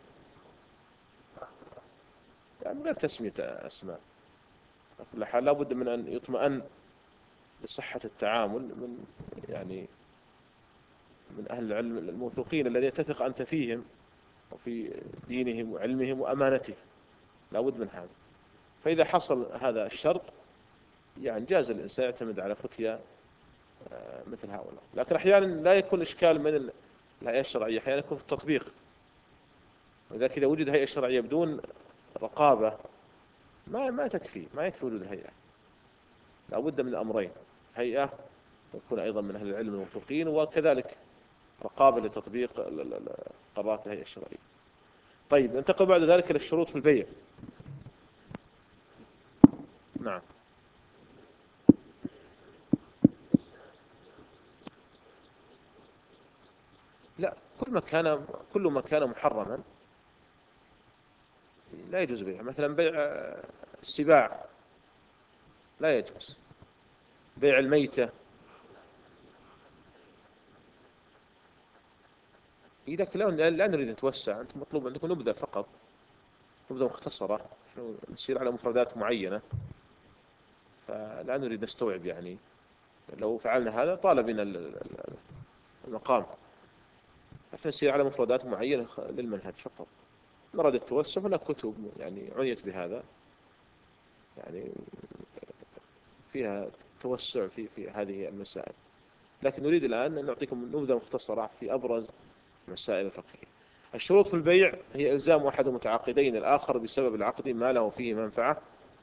يعني غير تسمية أسماء، على كل حال لا بد من أن يطمئن لصحة التعامل من يعني من أهل العلم الموثوقين الذين تثق أنت فيهم وفي دينهم وعلمهم وأمانتهم، لا بد من هذا. فإذا حصل هذا الشرط يعني جاز الإنسان يعتمد على فتيا مثل هؤلاء. لكن أحيانا لا يكون إشكال من الهيئة الشرعية، أحيانا يكون في التطبيق. ولذلك إذا وجد هيئة شرعية بدون رقابة ما ما تكفي، ما يكفي وجود الهيئة، لا بد من أمرين: هيئة تكون أيضا من أهل العلم الموثوقين، وكذلك رقابة لتطبيق قرارات الهيئة الشرعية. طيب ننتقل بعد ذلك إلى الشروط في البيع. نعم. لا، كل ما كان كل ما كان محرما لا يجوز بيعه. مثلا بيع السباع لا يجوز، بيع الميتة. إذا لا لا نريد نتوسع، أنت مطلوب عندكم نبذة فقط، نبذة مختصرة، نحن نسير على مفردات معينة، فلا نريد نستوعب. يعني لو فعلنا هذا طال بنا المقام، نحن نسير على مفردات معينة للمنهج فقط. نراد التوسع هناك كتب يعني عنيت بهذا، يعني فيها توسع في في هذه المسائل، لكن نريد الآن أن نعطيكم نبذة مختصرة في أبرز مسائل الفقهية. الشروط في البيع هي إلزام أحد المتعاقدين الآخر بسبب العقد ما له فيه منفعة،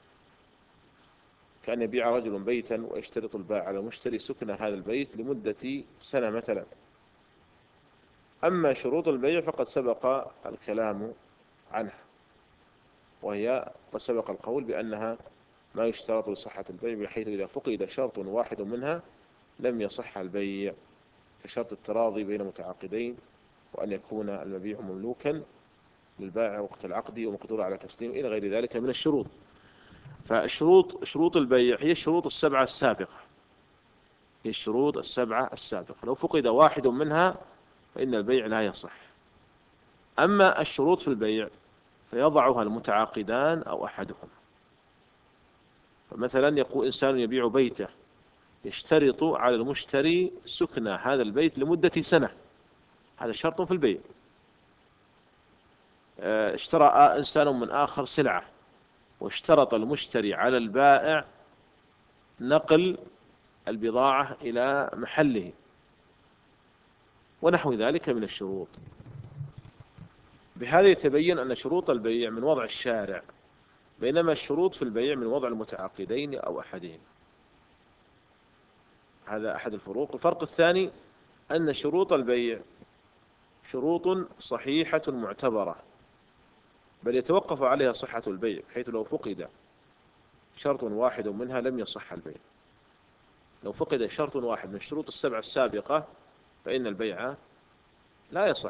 كأن يبيع رجل بيتا ويشترط البائع على المشتري سكن هذا البيت لمدة سنة مثلا. أما شروط البيع فقد سبق الكلام عنها، وهي قد سبق القول بأنها ما يشترط لصحة البيع، بحيث إذا فقد شرط واحد منها لم يصح البيع، كشرط التراضي بين متعاقدين، وأن يكون المبيع مملوكا للبائع وقت العقد ومقدور على تسليم، إلى غير ذلك من الشروط. فالشروط شروط البيع هي الشروط السبعة السابقة، هي الشروط السبعة السابقة، لو فقد واحد منها فإن البيع لا يصح. أما الشروط في البيع فيضعها المتعاقدان أو أحدهم. فمثلا يقول إنسان يبيع بيته، يشترط على المشتري سكن هذا البيت لمدة سنة، هذا شرط في البيع. اشترى إنسان من آخر سلعة، واشترط المشتري على البائع نقل البضاعة إلى محله، ونحو ذلك من الشروط. بهذا يتبين أن شروط البيع من وضع الشارع، بينما الشروط في البيع من وضع المتعاقدين أو أحدهم. هذا أحد الفروق. الفرق الثاني أن شروط البيع شروط صحيحة معتبرة، بل يتوقف عليها صحة البيع، بحيث لو فقد شرط واحد منها لم يصح البيع. لو فقد شرط واحد من الشروط السبع السابقة فإن البيع لا يصح،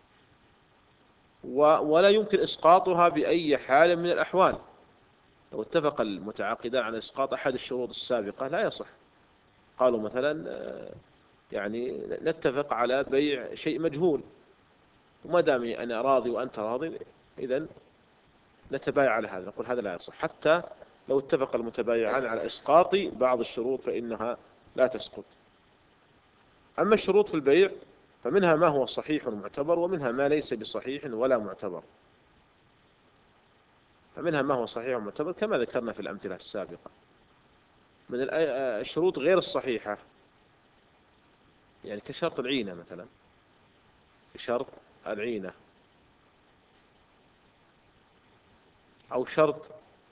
ولا يمكن إسقاطها بأي حال من الأحوال. لو اتفق المتعاقدان على إسقاط أحد الشروط السابقة لا يصح. قالوا مثلا يعني نتفق على بيع شيء مجهول، وما دام أنا راضي وأنت راضي إذن نتبايع على هذا، نقول هذا لا يصح. حتى لو اتفق المتبايعان على إسقاط بعض الشروط فإنها لا تسقط. أما الشروط في البيع فمنها ما هو صحيح معتبر، ومنها ما ليس بصحيح ولا معتبر. فمنها ما هو صحيح ومعتبر كما ذكرنا في الأمثلة السابقة. من الشروط غير الصحيحة يعني كشرط العينة مثلا، كشرط العينة، أو شرط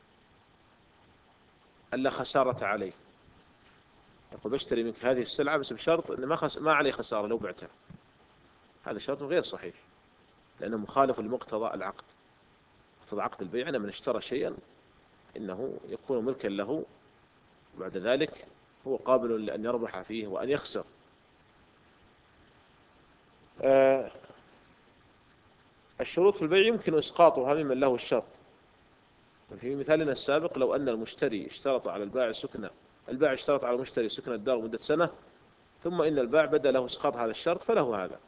ألا خسارة عليه، يقول بشتري منك هذه السلعة بس بشرط أن ما, خس... ما عليه خسارة لو بعتها. هذا شرط غير صحيح، لأنه مخالف لمقتضى العقد. مقتضى عقد البيع أن من اشترى شيئا إنه يكون ملكا له، وبعد ذلك هو قابل لأن يربح فيه وأن يخسر. آه الشروط في البيع يمكن إسقاطها ممن له الشرط. في مثالنا السابق لو أن المشتري اشترط على البائع سكنة، البائع اشترط على المشتري سكنة الدار مدة سنة، ثم إن البائع بدا له إسقاط هذا الشرط فله هذا.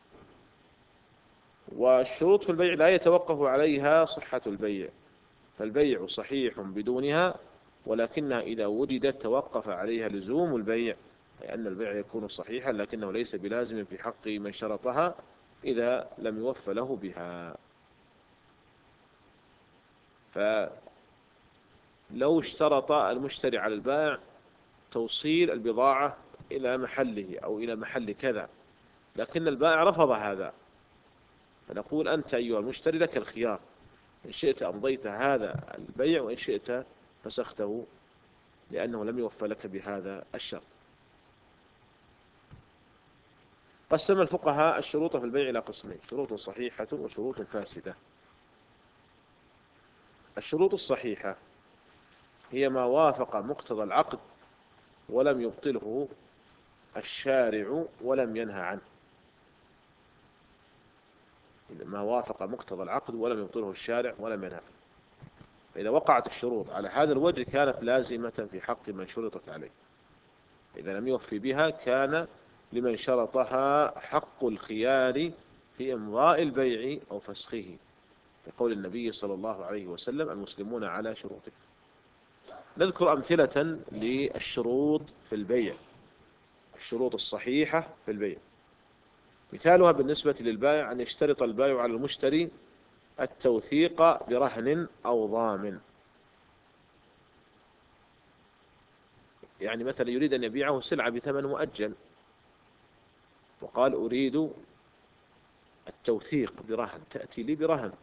والشروط في البيع لا يتوقف عليها صحة البيع، فالبيع صحيح بدونها، ولكنها إذا وجدت توقف عليها لزوم البيع، لأن البيع يكون صحيحا لكنه ليس بلازم في حق من شرطها إذا لم يوف له بها. فلو اشترط المشتري على البائع توصيل البضاعة إلى محله أو إلى محل كذا، لكن البائع رفض هذا، فنقول أنت أيها المشتري لك الخيار، إن شئت أمضيت هذا البيع وإن شئت فسخته، لأنه لم يوفى لك بهذا الشرط. قسم الفقهاء الشروط في البيع إلى قسمين: شروط صحيحة وشروط فاسدة. الشروط الصحيحة هي ما وافق مقتضى العقد ولم يبطله الشارع ولم ينهى عنه. ما وافق مقتضى العقد ولم يبطله الشارع ولم ينهى عنه. فإذا وقعت الشروط على هذا الوجه كانت لازمة في حق من شرطت عليه، إذا لم يوفي بها كان لمن شرطها حق الخيار في إمضاء البيع أو فسخه، لقول النبي صلى الله عليه وسلم: المسلمون على شروطهم. نذكر أمثلة للشروط في البيع، الشروط الصحيحة في البيع. مثالها بالنسبة للبائع أن يشترط البائع على المشتري التوثيق برهن أو ضامن. يعني مثلا يريد أن يبيعه سلعة بثمن مؤجل، وقال: أريد التوثيق برهن، تأتي لي برهن،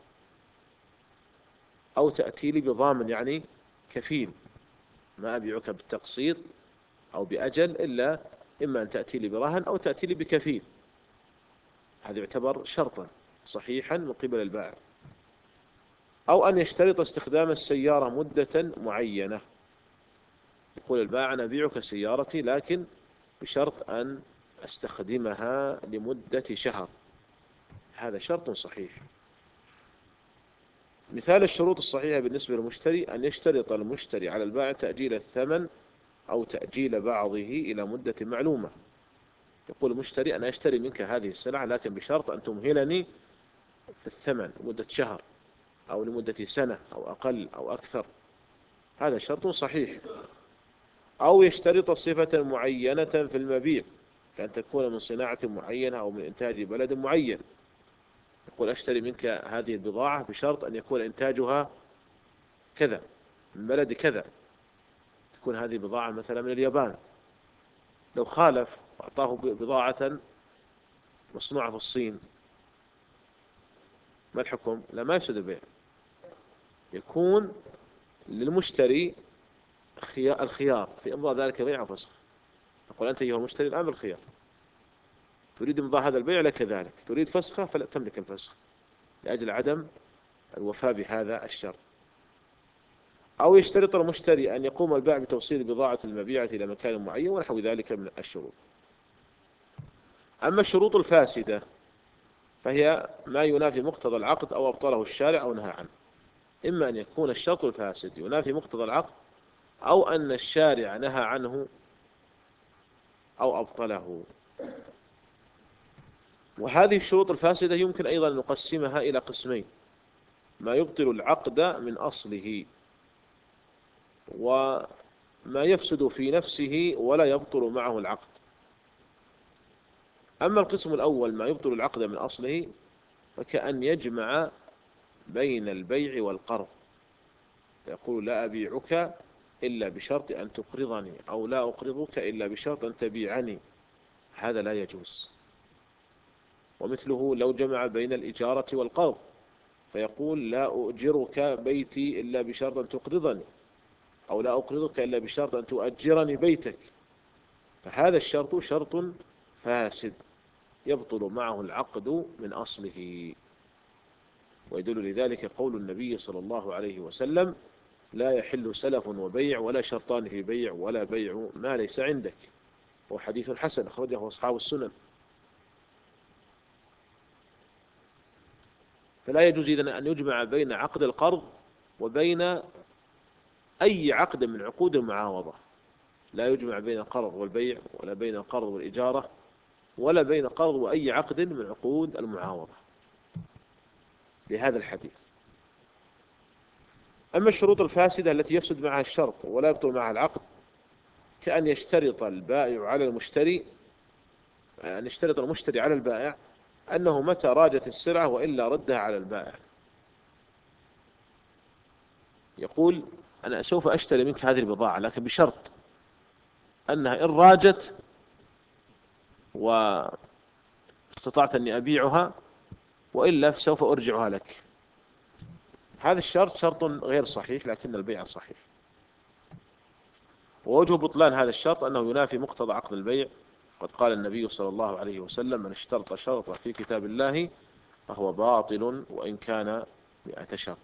أو تأتي لي بضامن يعني كفيل، ما أبيعك بالتقسيط أو بأجل إلا إما أن تأتي لي برهن أو تأتي لي بكفيل. هذا يعتبر شرطا صحيحا من قبل البائع. أو أن يشترط استخدام السيارة مدة معينة، يقول البائع: أنا أبيعك سيارتي لكن بشرط أن أستخدمها لمدة شهر. هذا شرط صحيح. مثال الشروط الصحيحة بالنسبة للمشتري أن يشترط المشتري على البائع تأجيل الثمن أو تأجيل بعضه إلى مدة معلومة. يقول المشتري: أنا أشتري منك هذه السلعة لكن بشرط أن تمهلني في الثمن مدة شهر أو لمدة سنة أو أقل أو أكثر. هذا شرط صحيح. أو يشترط صفة معينة في المبيع، كأن تكون من صناعة معينة أو من إنتاج بلد معين. يقول: أشتري منك هذه البضاعة بشرط أن يكون إنتاجها كذا من بلد كذا، تكون هذه بضاعة مثلا من اليابان. لو خالف وأعطاه بضاعة مصنوعة في الصين، ما الحكم؟ لا، ما يفسد البيع. يكون للمشتري الخيار في إمضاء ذلك البيع أو فسخ. يقول: أنت أيها المشتري الآن بالخيار، تريد إمضاء هذا البيع لك ذلك، تريد فسخه فلا تملك الفسخ لأجل عدم الوفاء بهذا الشرط. أو يشترط المشتري أن يقوم البائع بتوصيل بضاعة المبيعة إلى مكان معين ونحو ذلك من الشروط. أما الشروط الفاسدة فهي ما ينافي مقتضى العقد أو أبطله الشارع أو نهى عنه. إما أن يكون الشرط الفاسد ينافي مقتضى العقد، أو أن الشارع نهى عنه أو أبطله. وهذه الشروط الفاسدة يمكن أيضا أن نقسمها إلى قسمين: ما يبطل العقد من أصله، وما يفسد في نفسه ولا يبطل معه العقد. أما القسم الأول ما يبطل العقد من أصله، فكأن يجمع بين البيع والقرض، يقول: لا أبيعك إلا بشرط أن تقرضني، أو لا أقرضك إلا بشرط أن تبيعني. هذا لا يجوز. ومثله لو جمع بين الإجارة والقرض، فيقول: لا أؤجرك بيتي إلا بشرط أن تقرضني، أو لا أقرضك إلا بشرط أن تؤجرني بيتك. فهذا الشرط شرط فاسد يبطل معه العقد من أصله. ويدل لذلك قول النبي صلى الله عليه وسلم: لا يحل سلف وبيع ولا شرطان في بيع ولا بيع ما ليس عندك. هو حديث حسن أخرجه أصحاب السنن. فلا يجوز إذن أن يجمع بين عقد القرض وبين أي عقد من عقود المعاوضة. لا يجمع بين القرض والبيع، ولا بين القرض والإجارة، ولا بين القرض وأي عقد من عقود المعاوضة لهذا الحديث. أما الشروط الفاسدة التي يفسد معها الشرط ولا يبطل معها العقد، كأن يشترط البائع على المشتري أن يشترط المشتري على البائع أنه متى راجت السلعة وإلا ردها على البائع. يقول: أنا سوف أشتري منك هذه البضاعة لكن بشرط أنها إن راجت واستطعت أني أبيعها وإلا سوف أرجعها لك. هذا الشرط شرط غير صحيح لكن البيع صحيح. ووجه بطلان هذا الشرط أنه ينافي مقتضى عقد البيع. قد قال النبي صلى الله عليه وسلم: من اشترط شرطا في كتاب الله فهو باطل وإن كان مئة شرط.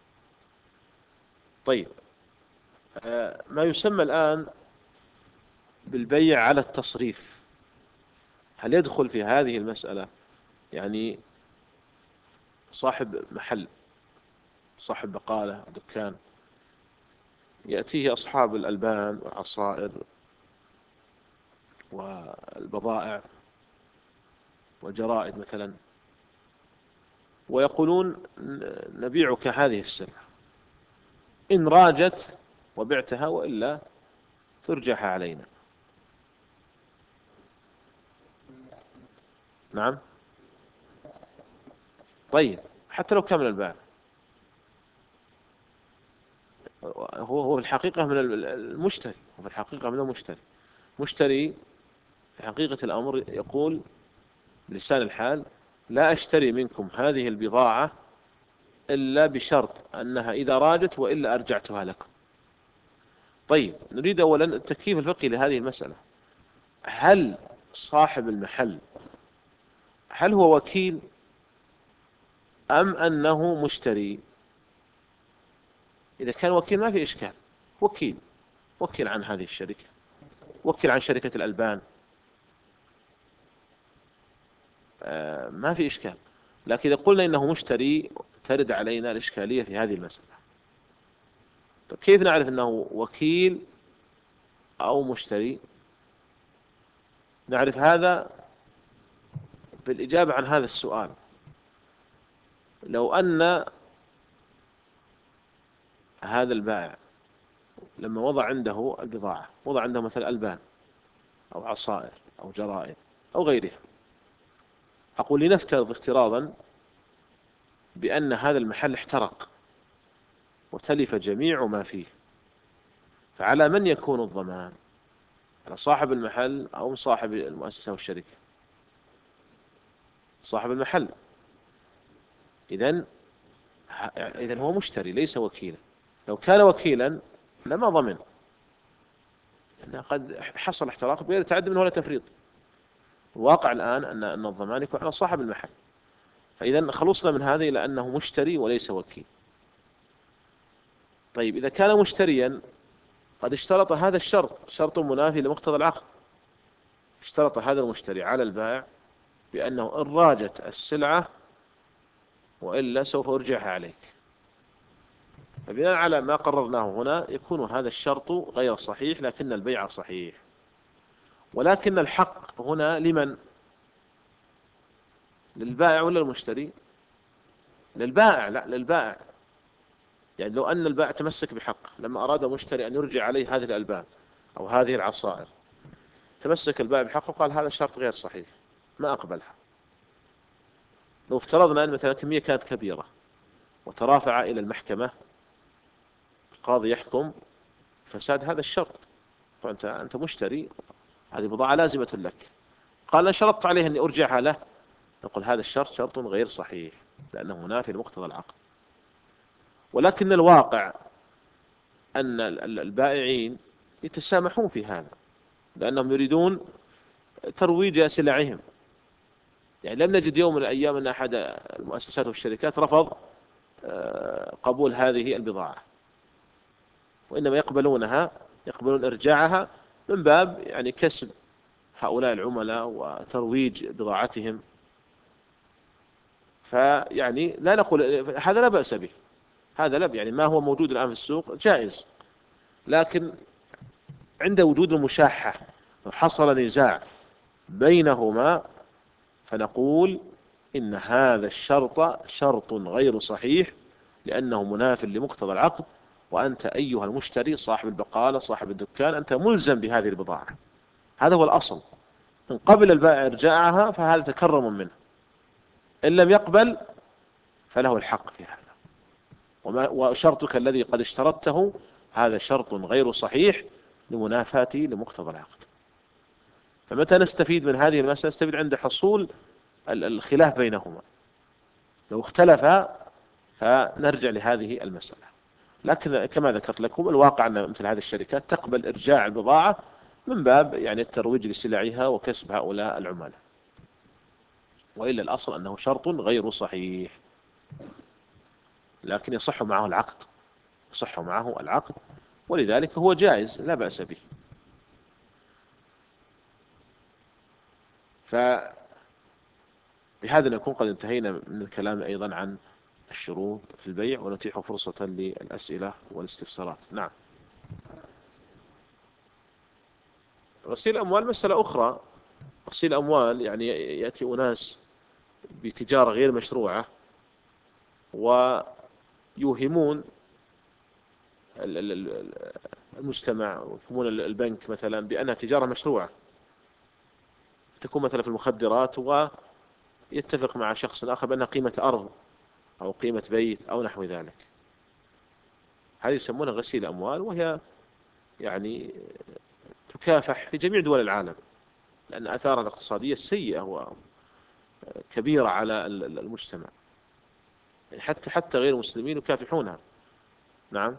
طيب، ما يسمى الآن بالبيع على التصريف، هل يدخل في هذه المسألة؟ يعني صاحب محل، صاحب بقالة، دكان، يأتيه أصحاب الألبان والعصائر والبضائع والجرائد مثلا، ويقولون: نبيعك هذه السلعة إن راجت وبعتها وإلا ترجعها علينا. نعم. طيب، حتى لو كمل البائع، هو هو في الحقيقة من المشتري، هو في الحقيقة من المشتري. مشتري في حقيقة الأمر يقول بلسان الحال: لا أشتري منكم هذه البضاعة إلا بشرط أنها إذا راجت وإلا أرجعتها لكم. طيب، نريد أولا التكييف الفقهي لهذه المسألة. هل صاحب المحل هل هو وكيل أم أنه مشتري؟ إذا كان وكيل ما في إشكال، وكيل وكيل عن هذه الشركة، وكيل عن شركة الألبان، آه ما في إشكال. لكن إذا قلنا إنه مشتري ترد علينا الإشكالية في هذه المسألة. طيب، كيف نعرف أنه وكيل أو مشتري؟ نعرف هذا بالإجابة عن هذا السؤال. لو أن هذا البائع لما وضع عنده البضاعة، وضع عنده مثل ألبان أو عصائر أو جرائد أو غيرها، أقول لنفترض افتراضا بأن هذا المحل احترق وتلف جميع ما فيه، فعلى من يكون الضمان؟ على صاحب المحل أو صاحب المؤسسة والشركة؟ صاحب المحل. إذن إذن هو مشتري ليس وكيلا. لو كان وكيلا لما ضمن، لأن قد حصل احتراق بغير تعد منه ولا تفريط. الواقع الآن أن أن الضمان يكون على صاحب المحل. فإذا خلصنا من هذه إلى أنه مشتري وليس وكيل. طيب، إذا كان مشتريا قد اشترط هذا الشرط، شرط منافي لمقتضى العقد. اشترط هذا المشتري على البائع بأنه إن راجت السلعة وإلا سوف أرجعها عليك. فبناء على ما قررناه هنا يكون هذا الشرط غير صحيح لكن البيع صحيح. ولكن الحق هنا لمن؟ للبائع ولا المشتري؟ للبائع. لا، للبائع. يعني لو أن البائع تمسك بحق لما أراد المشتري أن يرجع عليه هذه الألبان أو هذه العصائر، تمسك البائع بحقه وقال هذا الشرط غير صحيح ما أقبلها. لو افترضنا أن مثلا كمية كانت كبيرة وترافع إلى المحكمة، القاضي يحكم فساد هذا الشرط، فأنت أنت مشتري، هذه بضاعة لازمة لك، قال أنا شرطت عليه أني أرجعها له، نقول هذا الشرط شرط غير صحيح لأنه منافي لمقتضى العقد. ولكن الواقع أن البائعين يتسامحون في هذا لأنهم يريدون ترويج سلعهم، يعني لم نجد يوم من الأيام أن أحد المؤسسات والشركات رفض قبول هذه البضاعة، وإنما يقبلونها، يقبلون إرجاعها من باب يعني كسب هؤلاء العملاء وترويج بضاعتهم. فيعني لا نقول هذا لا بأس به، هذا لا، يعني ما هو موجود الآن في السوق جائز، لكن عند وجود المشاحة وحصل نزاع بينهما فنقول إن هذا الشرط شرط غير صحيح لأنه مناف لمقتضى العقد، وأنت أيها المشتري صاحب البقالة صاحب الدكان أنت ملزم بهذه البضاعة، هذا هو الأصل. إن قبل البائع إرجاعها فهذا تكرم منه، إن لم يقبل فله الحق في هذا. وما وشرطك الذي قد اشترطته هذا شرط غير صحيح لمنافاة لمقتضى العقد. فمتى نستفيد من هذه المسألة؟ نستفيد عند حصول الخلاف بينهما، لو اختلفا فنرجع لهذه المسألة. لكن كما ذكرت لكم الواقع أن مثل هذه الشركات تقبل إرجاع البضاعة من باب يعني الترويج لسلعها وكسب هؤلاء العملاء، وإلا الأصل أنه شرط غير صحيح، لكن يصح معه العقد، يصح معه العقد، ولذلك هو جائز لا بأس به. فبهذا نكون قد انتهينا من الكلام أيضا عن الشروط في البيع، ونتيح فرصة للأسئلة والاستفسارات. نعم. غسيل الأموال مسألة أخرى. غسيل الأموال يعني يأتي أناس بتجارة غير مشروعة ويوهمون المجتمع ويوهمون البنك مثلا بأنها تجارة مشروعة، تكون مثلا في المخدرات ويتفق مع شخص آخر بأنها قيمة أرض أو قيمة بيت أو نحو ذلك. هذه يسمونها غسيل أموال، وهي يعني تكافح في جميع دول العالم، لأن أثارها الاقتصادية سيئة وكبيرة على المجتمع، يعني حتى حتى غير المسلمين يكافحونها. نعم.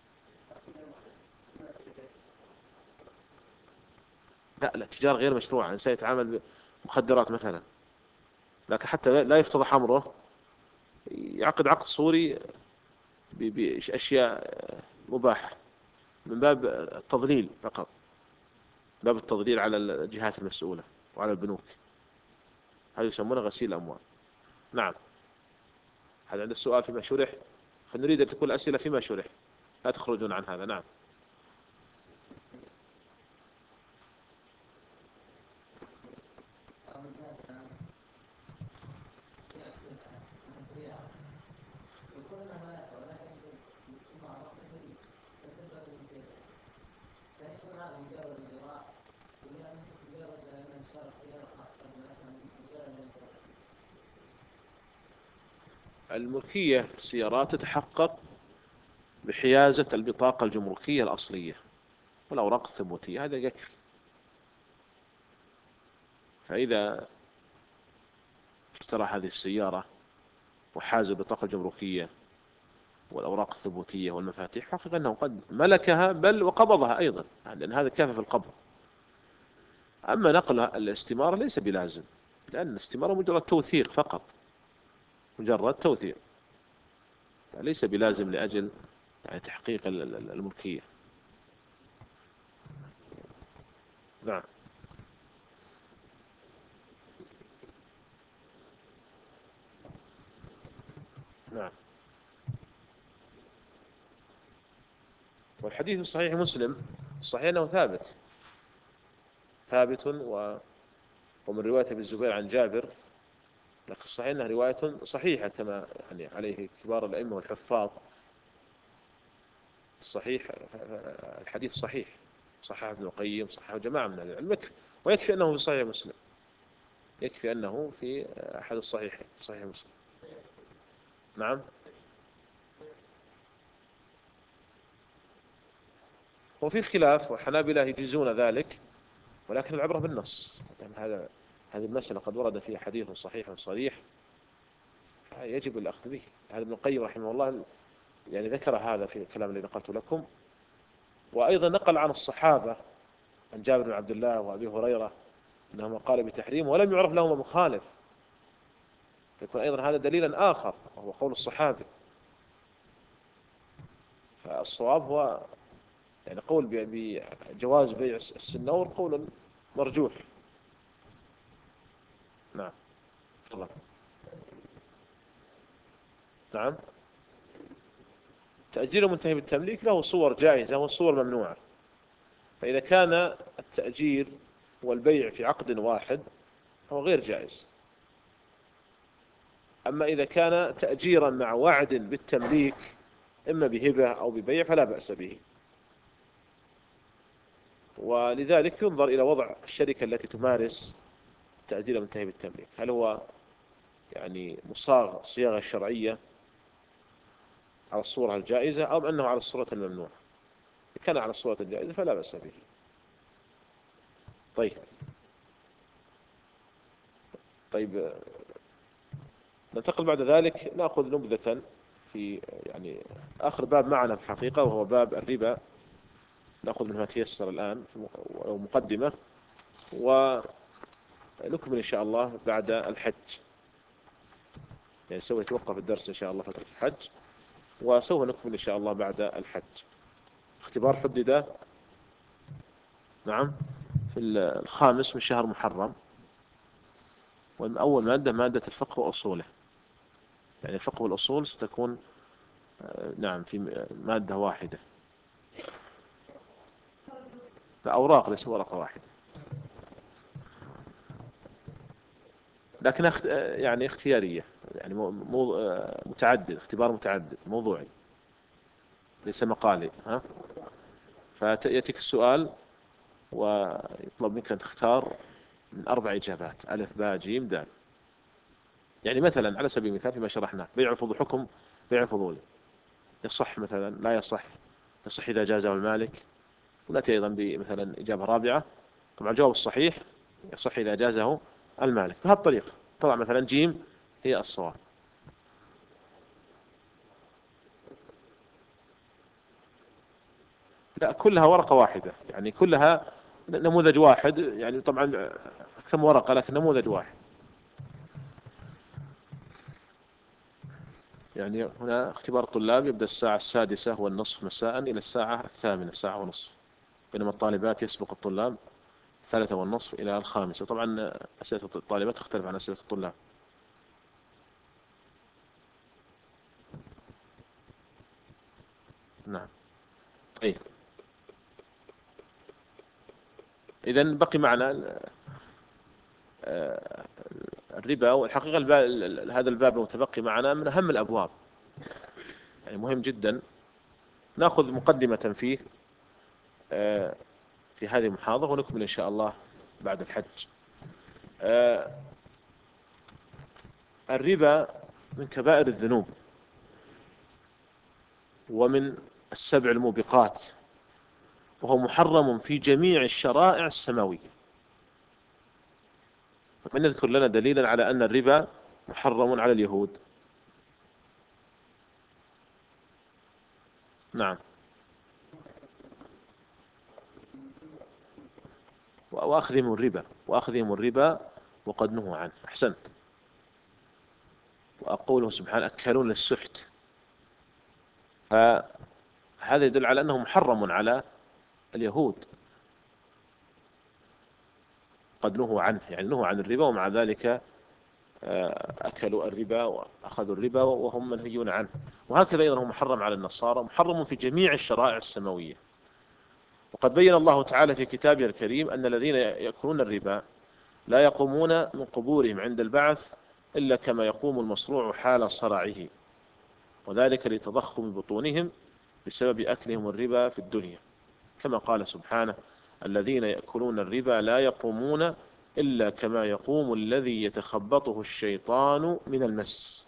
لا لا، تجارة غير مشروعة، إنسان يتعامل بمخدرات مثلا لكن حتى لا يفتضح أمره يعقد عقد صوري بأشياء مباحة من باب التضليل فقط، باب التضليل على الجهات المسؤولة وعلى البنوك. هذا يسمونه غسيل أموال. نعم. هذا عند السؤال فيما شرح، فنريد أن تكون الأسئلة فيما شرح، لا تخرجون عن هذا. نعم. الملكية في السيارات تتحقق بحيازة البطاقة الجمركية الأصلية والأوراق الثبوتية، هذا يكفي. فإذا اشترى هذه السيارة وحاز البطاقة الجمركية والأوراق الثبوتية والمفاتيح حقيقة أنه قد ملكها بل وقبضها أيضا، لأن هذا كافي في القبض. أما نقل الاستمارة ليس بلازم، لأن الاستمارة مجرد توثيق فقط، مجرد توثيق، ليس بلازم لأجل يعني تحقيق الملكية. نعم. نعم. والحديث الصحيح مسلم الصحيح أنه ثابت ثابت و... ومن رواية ابن الزبير عن جابر، لكن الصحيح أنها رواية صحيحة كما يعني عليه كبار الأئمة والحفاظ. الصحيح الحديث صحيح، صححه ابن القيم، صححه جماعة من العلم، ويكفي أنه في صحيح مسلم، يكفي أنه في أحد الصحيحين صحيح مسلم. نعم. وفي خلاف، والحنابلة يجيزون ذلك، ولكن العبرة بالنص، يعني هذا هذه المسألة قد ورد فيها حديث صحيح صريح يجب الأخذ به. هذا ابن القيم رحمه الله يعني ذكر هذا في الكلام الذي نقلت لكم، وأيضا نقل عن الصحابة عن جابر بن عبد الله وأبي هريرة أنهما قالوا بتحريم ولم يعرف لهما مخالف، يكون أيضا هذا دليلا آخر وهو قول الصحابي. فالصواب هو يعني قول بجواز بيع السنور قول مرجوح. نعم تفضل. نعم تأجير المنتهي بالتمليك له صور جائزة وصور ممنوعة. فإذا كان التأجير والبيع في عقد واحد فهو غير جائز. أما إذا كان تأجيرا مع وعد بالتمليك إما بهبة أو ببيع فلا بأس به. ولذلك ينظر إلى وضع الشركة التي تمارس تأجير المنتهي بالتمليك، هل هو يعني مصاغ صياغة شرعية على الصورة الجائزة أو أنه على الصورة الممنوعة. إذا كان على الصورة الجائزة فلا بأس به. طيب طيب ننتقل بعد ذلك نأخذ نبذة في يعني آخر باب معنا في الحقيقة وهو باب الربا. نأخذ منه ما تيسر الآن أو مقدمة، ونكمل إن شاء الله بعد الحج. يعني سوف يتوقف الدرس إن شاء الله فترة الحج، وسوف نكمل إن شاء الله بعد الحج. اختبار حدد نعم في الخامس من شهر محرم، وأول مادة مادة الفقه وأصوله. يعني الفقه والأصول ستكون نعم في مادة واحدة، فأوراق ليس ورقة واحدة، لكنها يعني اختيارية، يعني مو متعدد، اختبار متعدد موضوعي ليس مقالي. ها فيأتيك السؤال ويطلب منك أن تختار من أربع إجابات ألف باء جيم دال. يعني مثلا على سبيل المثال فيما شرحناه بيع الفضول، حكم بيع الفضول يصح مثلا لا يصح، يصح إذا جازه المالك. ونأتي أيضا بمثلا إجابة رابعة، طبعا الجواب الصحيح يصح إذا جازه المالك. بهذه الطريقة طبعا مثلا جيم هي الصواب. لا كلها ورقة واحدة، يعني كلها نموذج واحد، يعني طبعا أكثر من ورقة لكن نموذج واحد. يعني هنا اختبار الطلاب يبدأ الساعة السادسة والنصف مساء إلى الساعة الثامنة، ساعة ونصف، بينما الطالبات يسبق الطلاب الثالثة والنصف إلى الخامسة. طبعا أسئلة الطالبات تختلف عن أسئلة الطلاب. نعم طيب إذا بقي معنا الربا، والحقيقة هذا الباب المتبقي معنا من أهم الأبواب، يعني مهم جدا. نأخذ مقدمة فيه في هذه المحاضرة ونكمل إن شاء الله بعد الحج. الربا من كبائر الذنوب ومن السبع الموبقات، وهو محرم في جميع الشرائع السماوية. من يذكر لنا دليلا على أن الربا محرم على اليهود؟ نعم وأخذهم الربا وأخذهم الربا وقد نهوا عنه. أحسنت. وأقوله سبحانه أكلون للسحت، فهذا يدل على أنه محرم على اليهود قد نهوا عنه، يعني نهوا عن الربا ومع ذلك أكلوا الربا وأخذوا الربا وهم منهيون عنه. وهكذا أيضا هو محرم على النصارى، محرم في جميع الشرائع السماوية. وقد بين الله تعالى في كتابه الكريم أن الذين يأكلون الربا لا يقومون من قبورهم عند البعث إلا كما يقوم المصروع حال صرعه، وذلك لتضخم بطونهم بسبب أكلهم الربا في الدنيا، كما قال سبحانه الذين يأكلون الربا لا يقومون إلا كما يقوم الذي يتخبطه الشيطان من المس.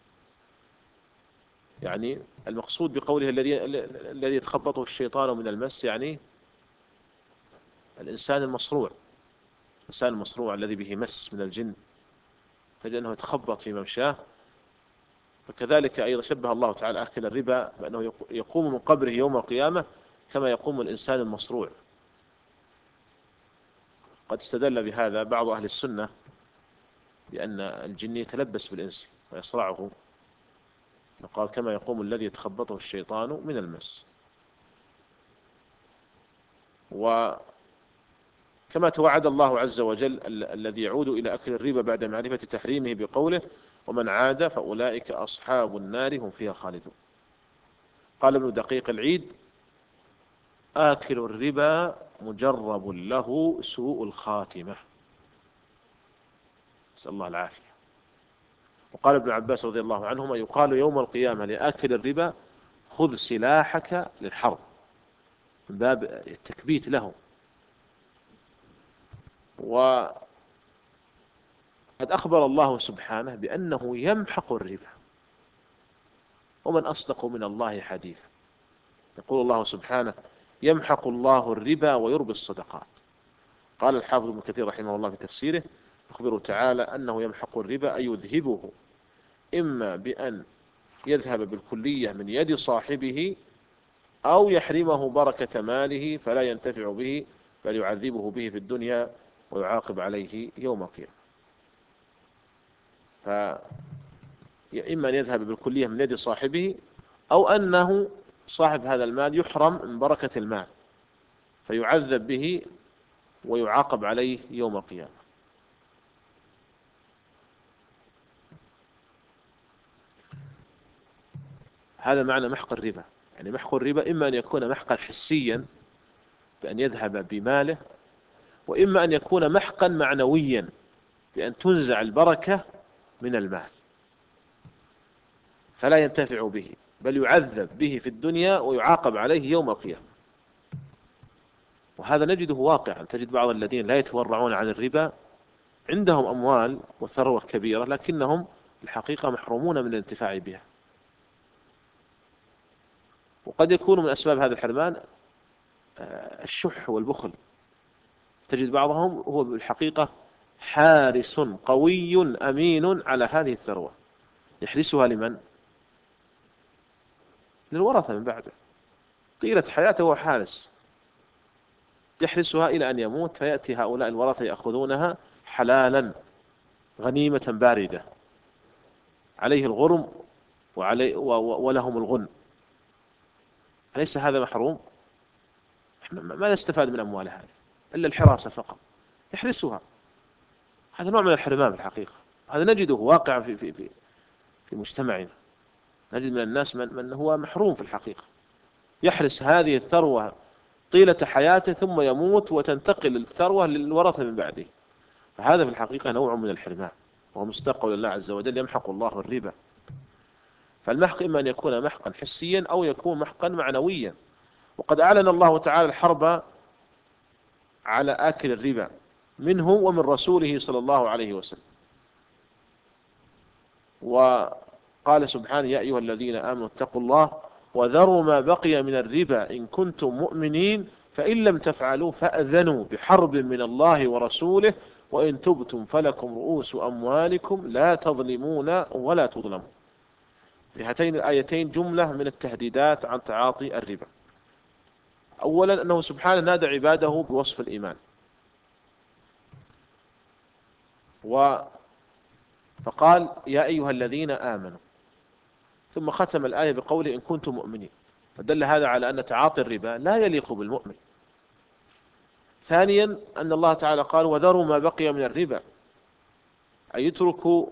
يعني المقصود بقوله الذي الذي يتخبطه الشيطان من المس، يعني الإنسان المصروع، الإنسان المصروع الذي به مس من الجن، تجد أنه يتخبط في ممشاه. فكذلك أيضا شبه الله تعالى أكل الربا بأنه يقوم من قبره يوم القيامة كما يقوم الإنسان المصروع. قد استدل بهذا بعض أهل السنة بأن الجن يتلبس بالإنس ويصرعه، قال كما يقوم الذي يتخبطه الشيطان من المس. وكما توعد الله عز وجل الذي يعود إلى أكل الربا بعد معرفة تحريمه بقوله ومن عاد فأولئك أصحاب النار هم فيها خالدون. قال ابن دقيق العيد آكل الربا مجرب له سوء الخاتمة، نسأل الله العافية. وقال ابن عباس رضي الله عنهما يقال يوم القيامة لآكل الربا خذ سلاحك للحرب، من باب التكبيت له. وقد أخبر الله سبحانه بأنه يمحق الربا، ومن أصدق من الله حديثا. يقول الله سبحانه يمحق الله الربا ويربي الصدقات. قال الحافظ ابن كثير رحمه الله في تفسيره يخبر تعالى أنه يمحق الربا أي يذهبه، إما بأن يذهب بالكلية من يد صاحبه، أو يحرمه بركة ماله فلا ينتفع به، بل يعذبه به في الدنيا ويعاقب عليه يوم القيامة. فإما أن يذهب بالكلية من يد صاحبه، أو أنه صاحب هذا المال يحرم من بركة المال فيعذب به ويعاقب عليه يوم القيامة. هذا معنى محق الربا. يعني محق الربا إما أن يكون محقا حسيا بأن يذهب بماله، وإما أن يكون محقا معنويا بأن تنزع البركة من المال فلا ينتفع به، بل يعذب به في الدنيا ويعاقب عليه يوم القيامة. وهذا نجده واقعا. تجد بعض الذين لا يتورعون عن الربا عندهم أموال وثروة كبيرة، لكنهم الحقيقة محرومون من الانتفاع بها. وقد يكون من أسباب هذا الحرمان الشح والبخل. تجد بعضهم هو بالحقيقة حارس قوي أمين على هذه الثروة، يحرسها لمن؟ للورثة من بعده. طيلة حياته هو حارس يحرسها إلى أن يموت، فيأتي هؤلاء الورثة يأخذونها حلالا غنيمة باردة، عليه الغرم وعلي ولهم الغن. أليس هذا محروم؟ ما نستفاد من أموال هذه إلا الحراسة فقط، يحرسها. هذا نوع من الحرمان الحقيقة. هذا نجده واقع في في في في مجتمعنا. نجد من الناس من, من هو محروم في الحقيقة، يحرس هذه الثروة طيلة حياته ثم يموت وتنتقل الثروة للورثة من بعده. فهذا في الحقيقة نوع من الحرمان، وهو مصداق قول الله عز وجل يمحق الله الربا. فالمحق إما أن يكون محقا حسيا أو يكون محقا معنويا. وقد أعلن الله تعالى الحرب على آكل الربا منه ومن رسوله صلى الله عليه وسلم. وقال سبحانه يا أيها الذين آمنوا اتقوا الله وذروا ما بقي من الربا إن كنتم مؤمنين فإن لم تفعلوا فأذنوا بحرب من الله ورسوله وإن تبتم فلكم رؤوس أموالكم لا تظلمون ولا تظلمون. في هاتين الآيتين جملة من التهديدات عن تعاطي الربا. أولا أنه سبحانه نادى عباده بوصف الإيمان، و فقال يا أيها الذين آمنوا، ثم ختم الآية بقوله إن كنتم مؤمنين، فدل هذا على أن تعاطي الربا لا يليق بالمؤمن. ثانيا أن الله تعالى قال وذروا ما بقي من الربا، أي يتركوا،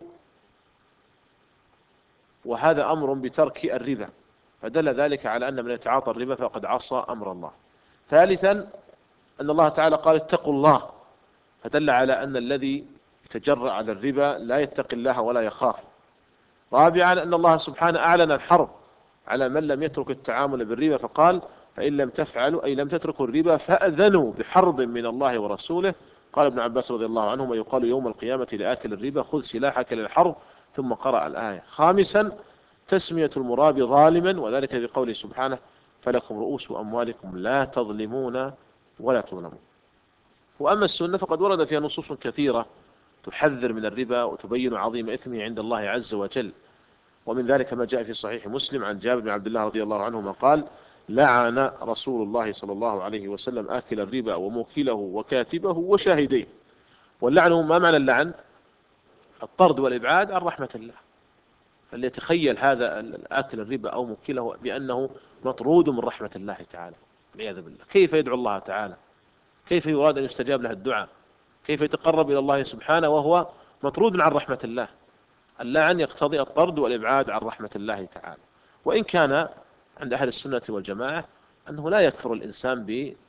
وهذا أمر بترك الربا، فدل ذلك على أن من يتعاطى الربا فقد عصى أمر الله. ثالثا أن الله تعالى قال اتقوا الله، فدل على أن الذي يتجرأ على الربا لا يتقي الله ولا يخاف. رابعا أن الله سبحانه أعلن الحرب على من لم يترك التعامل بالربا، فقال فإن لم تفعلوا أي لم تتركوا الربا فأذنوا بحرب من الله ورسوله. قال ابن عباس رضي الله عنهما يقال يوم القيامة لآكل الربا خذ سلاحك للحرب، ثم قرأ الآية. خامسا تسمية المرابي ظالما، وذلك بقوله سبحانه فلكم رؤوس أموالكم لا تظلمون ولا تظلمون. وأما السنة فقد ورد فيها نصوص كثيرة تحذر من الربا وتبين عظيم إثمه عند الله عز وجل. ومن ذلك ما جاء في صحيح مسلم عن جابر بن عبد الله رضي الله عنهما قال لعن رسول الله صلى الله عليه وسلم آكل الربا وموكله وكاتبه وشاهديه. واللعن ما معنى اللعن؟ الطرد والإبعاد عن رحمة الله. فليتخيل هذا الآكل الربا أو مكله بأنه مطرود من رحمة الله تعالى والعياذ بالله. كيف يدعو الله تعالى؟ كيف يراد أن يستجاب له الدعاء؟ كيف يتقرب إلى الله سبحانه وهو مطرود عن رحمة الله؟ اللعن يقتضي الطرد والإبعاد عن رحمة الله تعالى. وإن كان عند أهل السنة والجماعة أنه لا يكفر الإنسان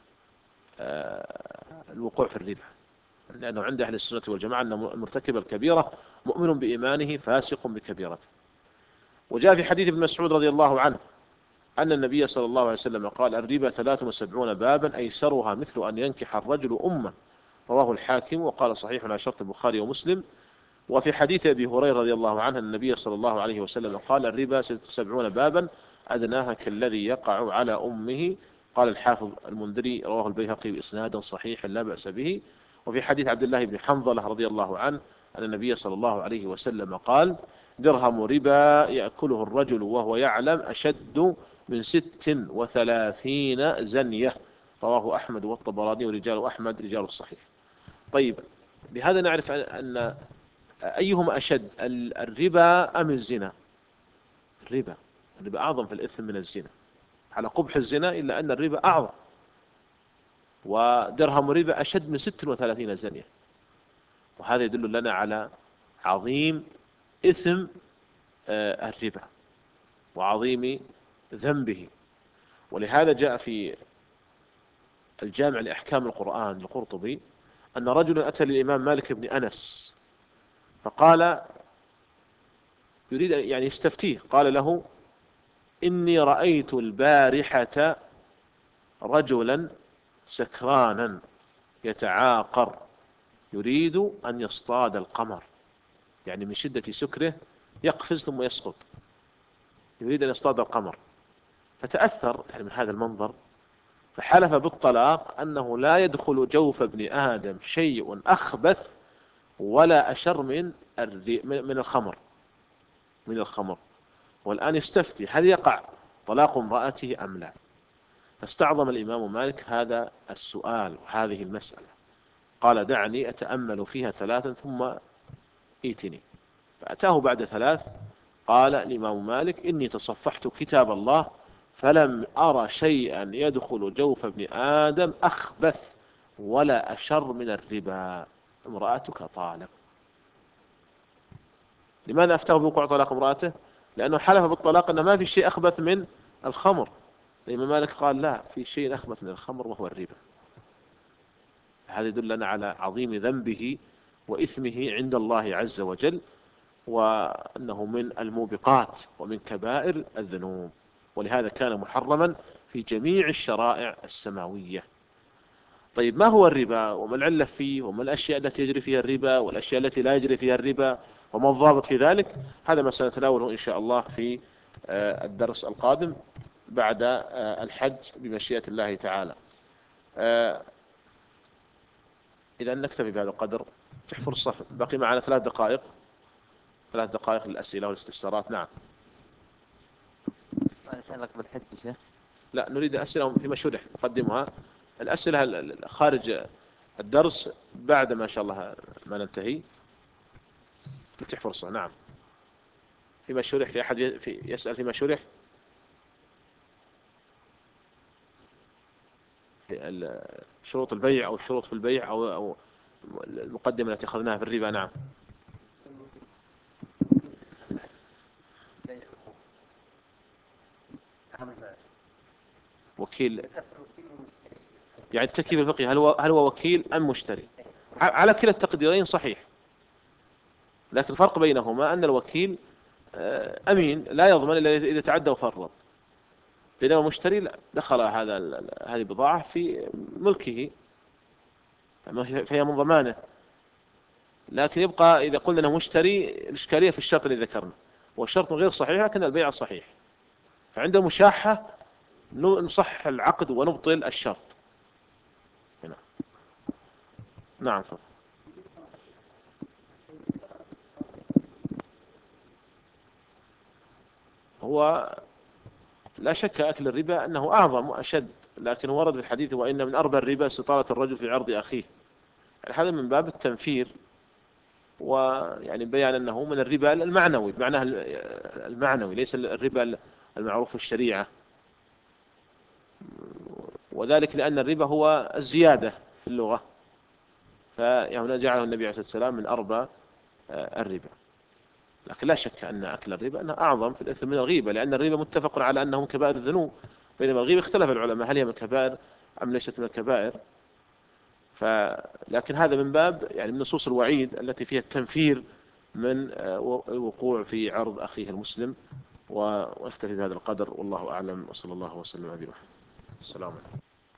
بالوقوع في الربا، لأنه عند أهل السنة والجماعة أن مرتكب الكبيرة مؤمن بإيمانه فاسق بكبيرته. وجاء في حديث ابن مسعود رضي الله عنه أن النبي صلى الله عليه وسلم قال: الربا ثلاث وسبعون بابا أيسرها مثل أن ينكح الرجل أمه، رواه الحاكم وقال صحيح على شرط البخاري ومسلم. وفي حديث أبي هريرة رضي الله عنه أن النبي صلى الله عليه وسلم قال: الربا سبعون بابا أدناها كالذي يقع على أمه. قال الحافظ المنذري: رواه البيهقي بإسناد صحيح لا بأس به. وفي حديث عبد الله بن حنظلة رضي الله عنه أن النبي صلى الله عليه وسلم قال: درهم ربا يأكله الرجل وهو يعلم أشد من ست وثلاثين زنية، رواه أحمد والطبراني ورجال أحمد رجال الصحيح. طيب، بهذا نعرف أن أيهما أشد، الربا أم الزنا؟ الربا الربا أعظم في الإثم من الزنا، على قبح الزنا إلا أن الربا أعظم. ودرهم ربا أشد من ست وثلاثين زنية، وهذا يدل لنا على عظيم إثم الربا وعظيم ذنبه. ولهذا جاء في الجامع لأحكام القرآن للقرطبي أن رجلا أتى للإمام مالك بن أنس فقال يريد يعني يستفتيه، قال له: إني رأيت البارحة رجلا سكرانا يتعاقر يريد أن يصطاد القمر، يعني من شدة سكره يقفز ثم يسقط، يريد أن يصطاد القمر، فتأثر يعني من هذا المنظر، فحلف بالطلاق أنه لا يدخل جوف ابن آدم شيء أخبث ولا أشر من من الخمر من الخمر والآن يستفتي هل يقع طلاق امرأته أم لا؟ فاستعظم الإمام مالك هذا السؤال وهذه المسألة، قال: دعني أتأمل فيها ثلاثا ثم ائتني. فأتاه بعد ثلاث، قال الإمام مالك: إني تصفحت كتاب الله فلم أرى شيئا يدخل جوف ابن آدم أخبث ولا أشر من الربا، امرأتك طالق. لماذا أفتاه بوقوع طلاق امرأته؟ لأنه حلف بالطلاق أنه ما في شيء أخبث من الخمر. الإمام مالك قال: لا، في شيء أخبث من الخمر وهو الربا. هذا يدلنا على عظيم ذنبه وإثمه عند الله عز وجل، وأنه من الموبقات ومن كبائر الذنوب، ولهذا كان محرما في جميع الشرائع السماوية. طيب، ما هو الربا وما العلة فيه وما الأشياء التي يجري فيها الربا والأشياء التي لا يجري فيها الربا وما الضابط في ذلك؟ هذا ما سنتناوله إن شاء الله في الدرس القادم بعد الحج بمشيئة الله تعالى. إذا نكتفي بهذا القدر. تحفر الصف، بقي معنا ثلاث دقائق ثلاث دقائق للأسئلة والاستفسارات. نعم. ما يتعلق بالحج شيخ؟ لا، نريد أسئلة فيما شرح نقدمها، الأسئلة خارج الدرس بعد ما شاء الله ما ننتهي نتيح فرصة. نعم. فيما شرح، في أحد يسأل فيما شرح؟ في شروط البيع أو الشروط في البيع أو أو المقدمة التي أخذناها في الربا. نعم. وكيل، يعني التكييف الفقهي هل هو هل هو وكيل أم مشتري؟ على كلا التقديرين صحيح، لكن الفرق بينهما أن الوكيل أمين لا يضمن إلا إذا تعدى وفرط، بينما المشتري لا، دخل هذا هذه البضاعة في ملكه فهي من ضمانه. لكن يبقى إذا قلنا أنه مشتري الإشكالية في الشرط اللي ذكرنا، والشرط غير صحيح لكن البيع صحيح، فعند المشاحة نصح العقد ونبطل الشرط. هنا. نعم. فضل. هو لا شك أكل الربا أنه أعظم وأشد، لكن ورد في الحديث: وإن من أربى الربا استطالة الرجل في عرض أخيه. هذا من باب التنفير ويعني بيان أنه من الربا المعنوي بمعناه المعنوي ليس الربا المعروف في الشريعة، وذلك لأن الربا هو الزيادة في اللغة، فهنا جعله النبي عليه الصلاة والسلام من أربى الربا. لكن لا شك أن أكل الربا أنه أعظم في الإثم من الغيبة، لأن الربا متفق على أنه من كبائر الذنوب، بينما الغيبة اختلف العلماء هل هي من الكبائر أم ليست من الكبائر. لكن هذا من باب يعني من نصوص الوعيد التي فيها التنفير من الوقوع في عرض أخيه المسلم. ونكتفي بهذا القدر، والله أعلم، وصلى الله وسلم على نبينا محمد. السلام عليكم.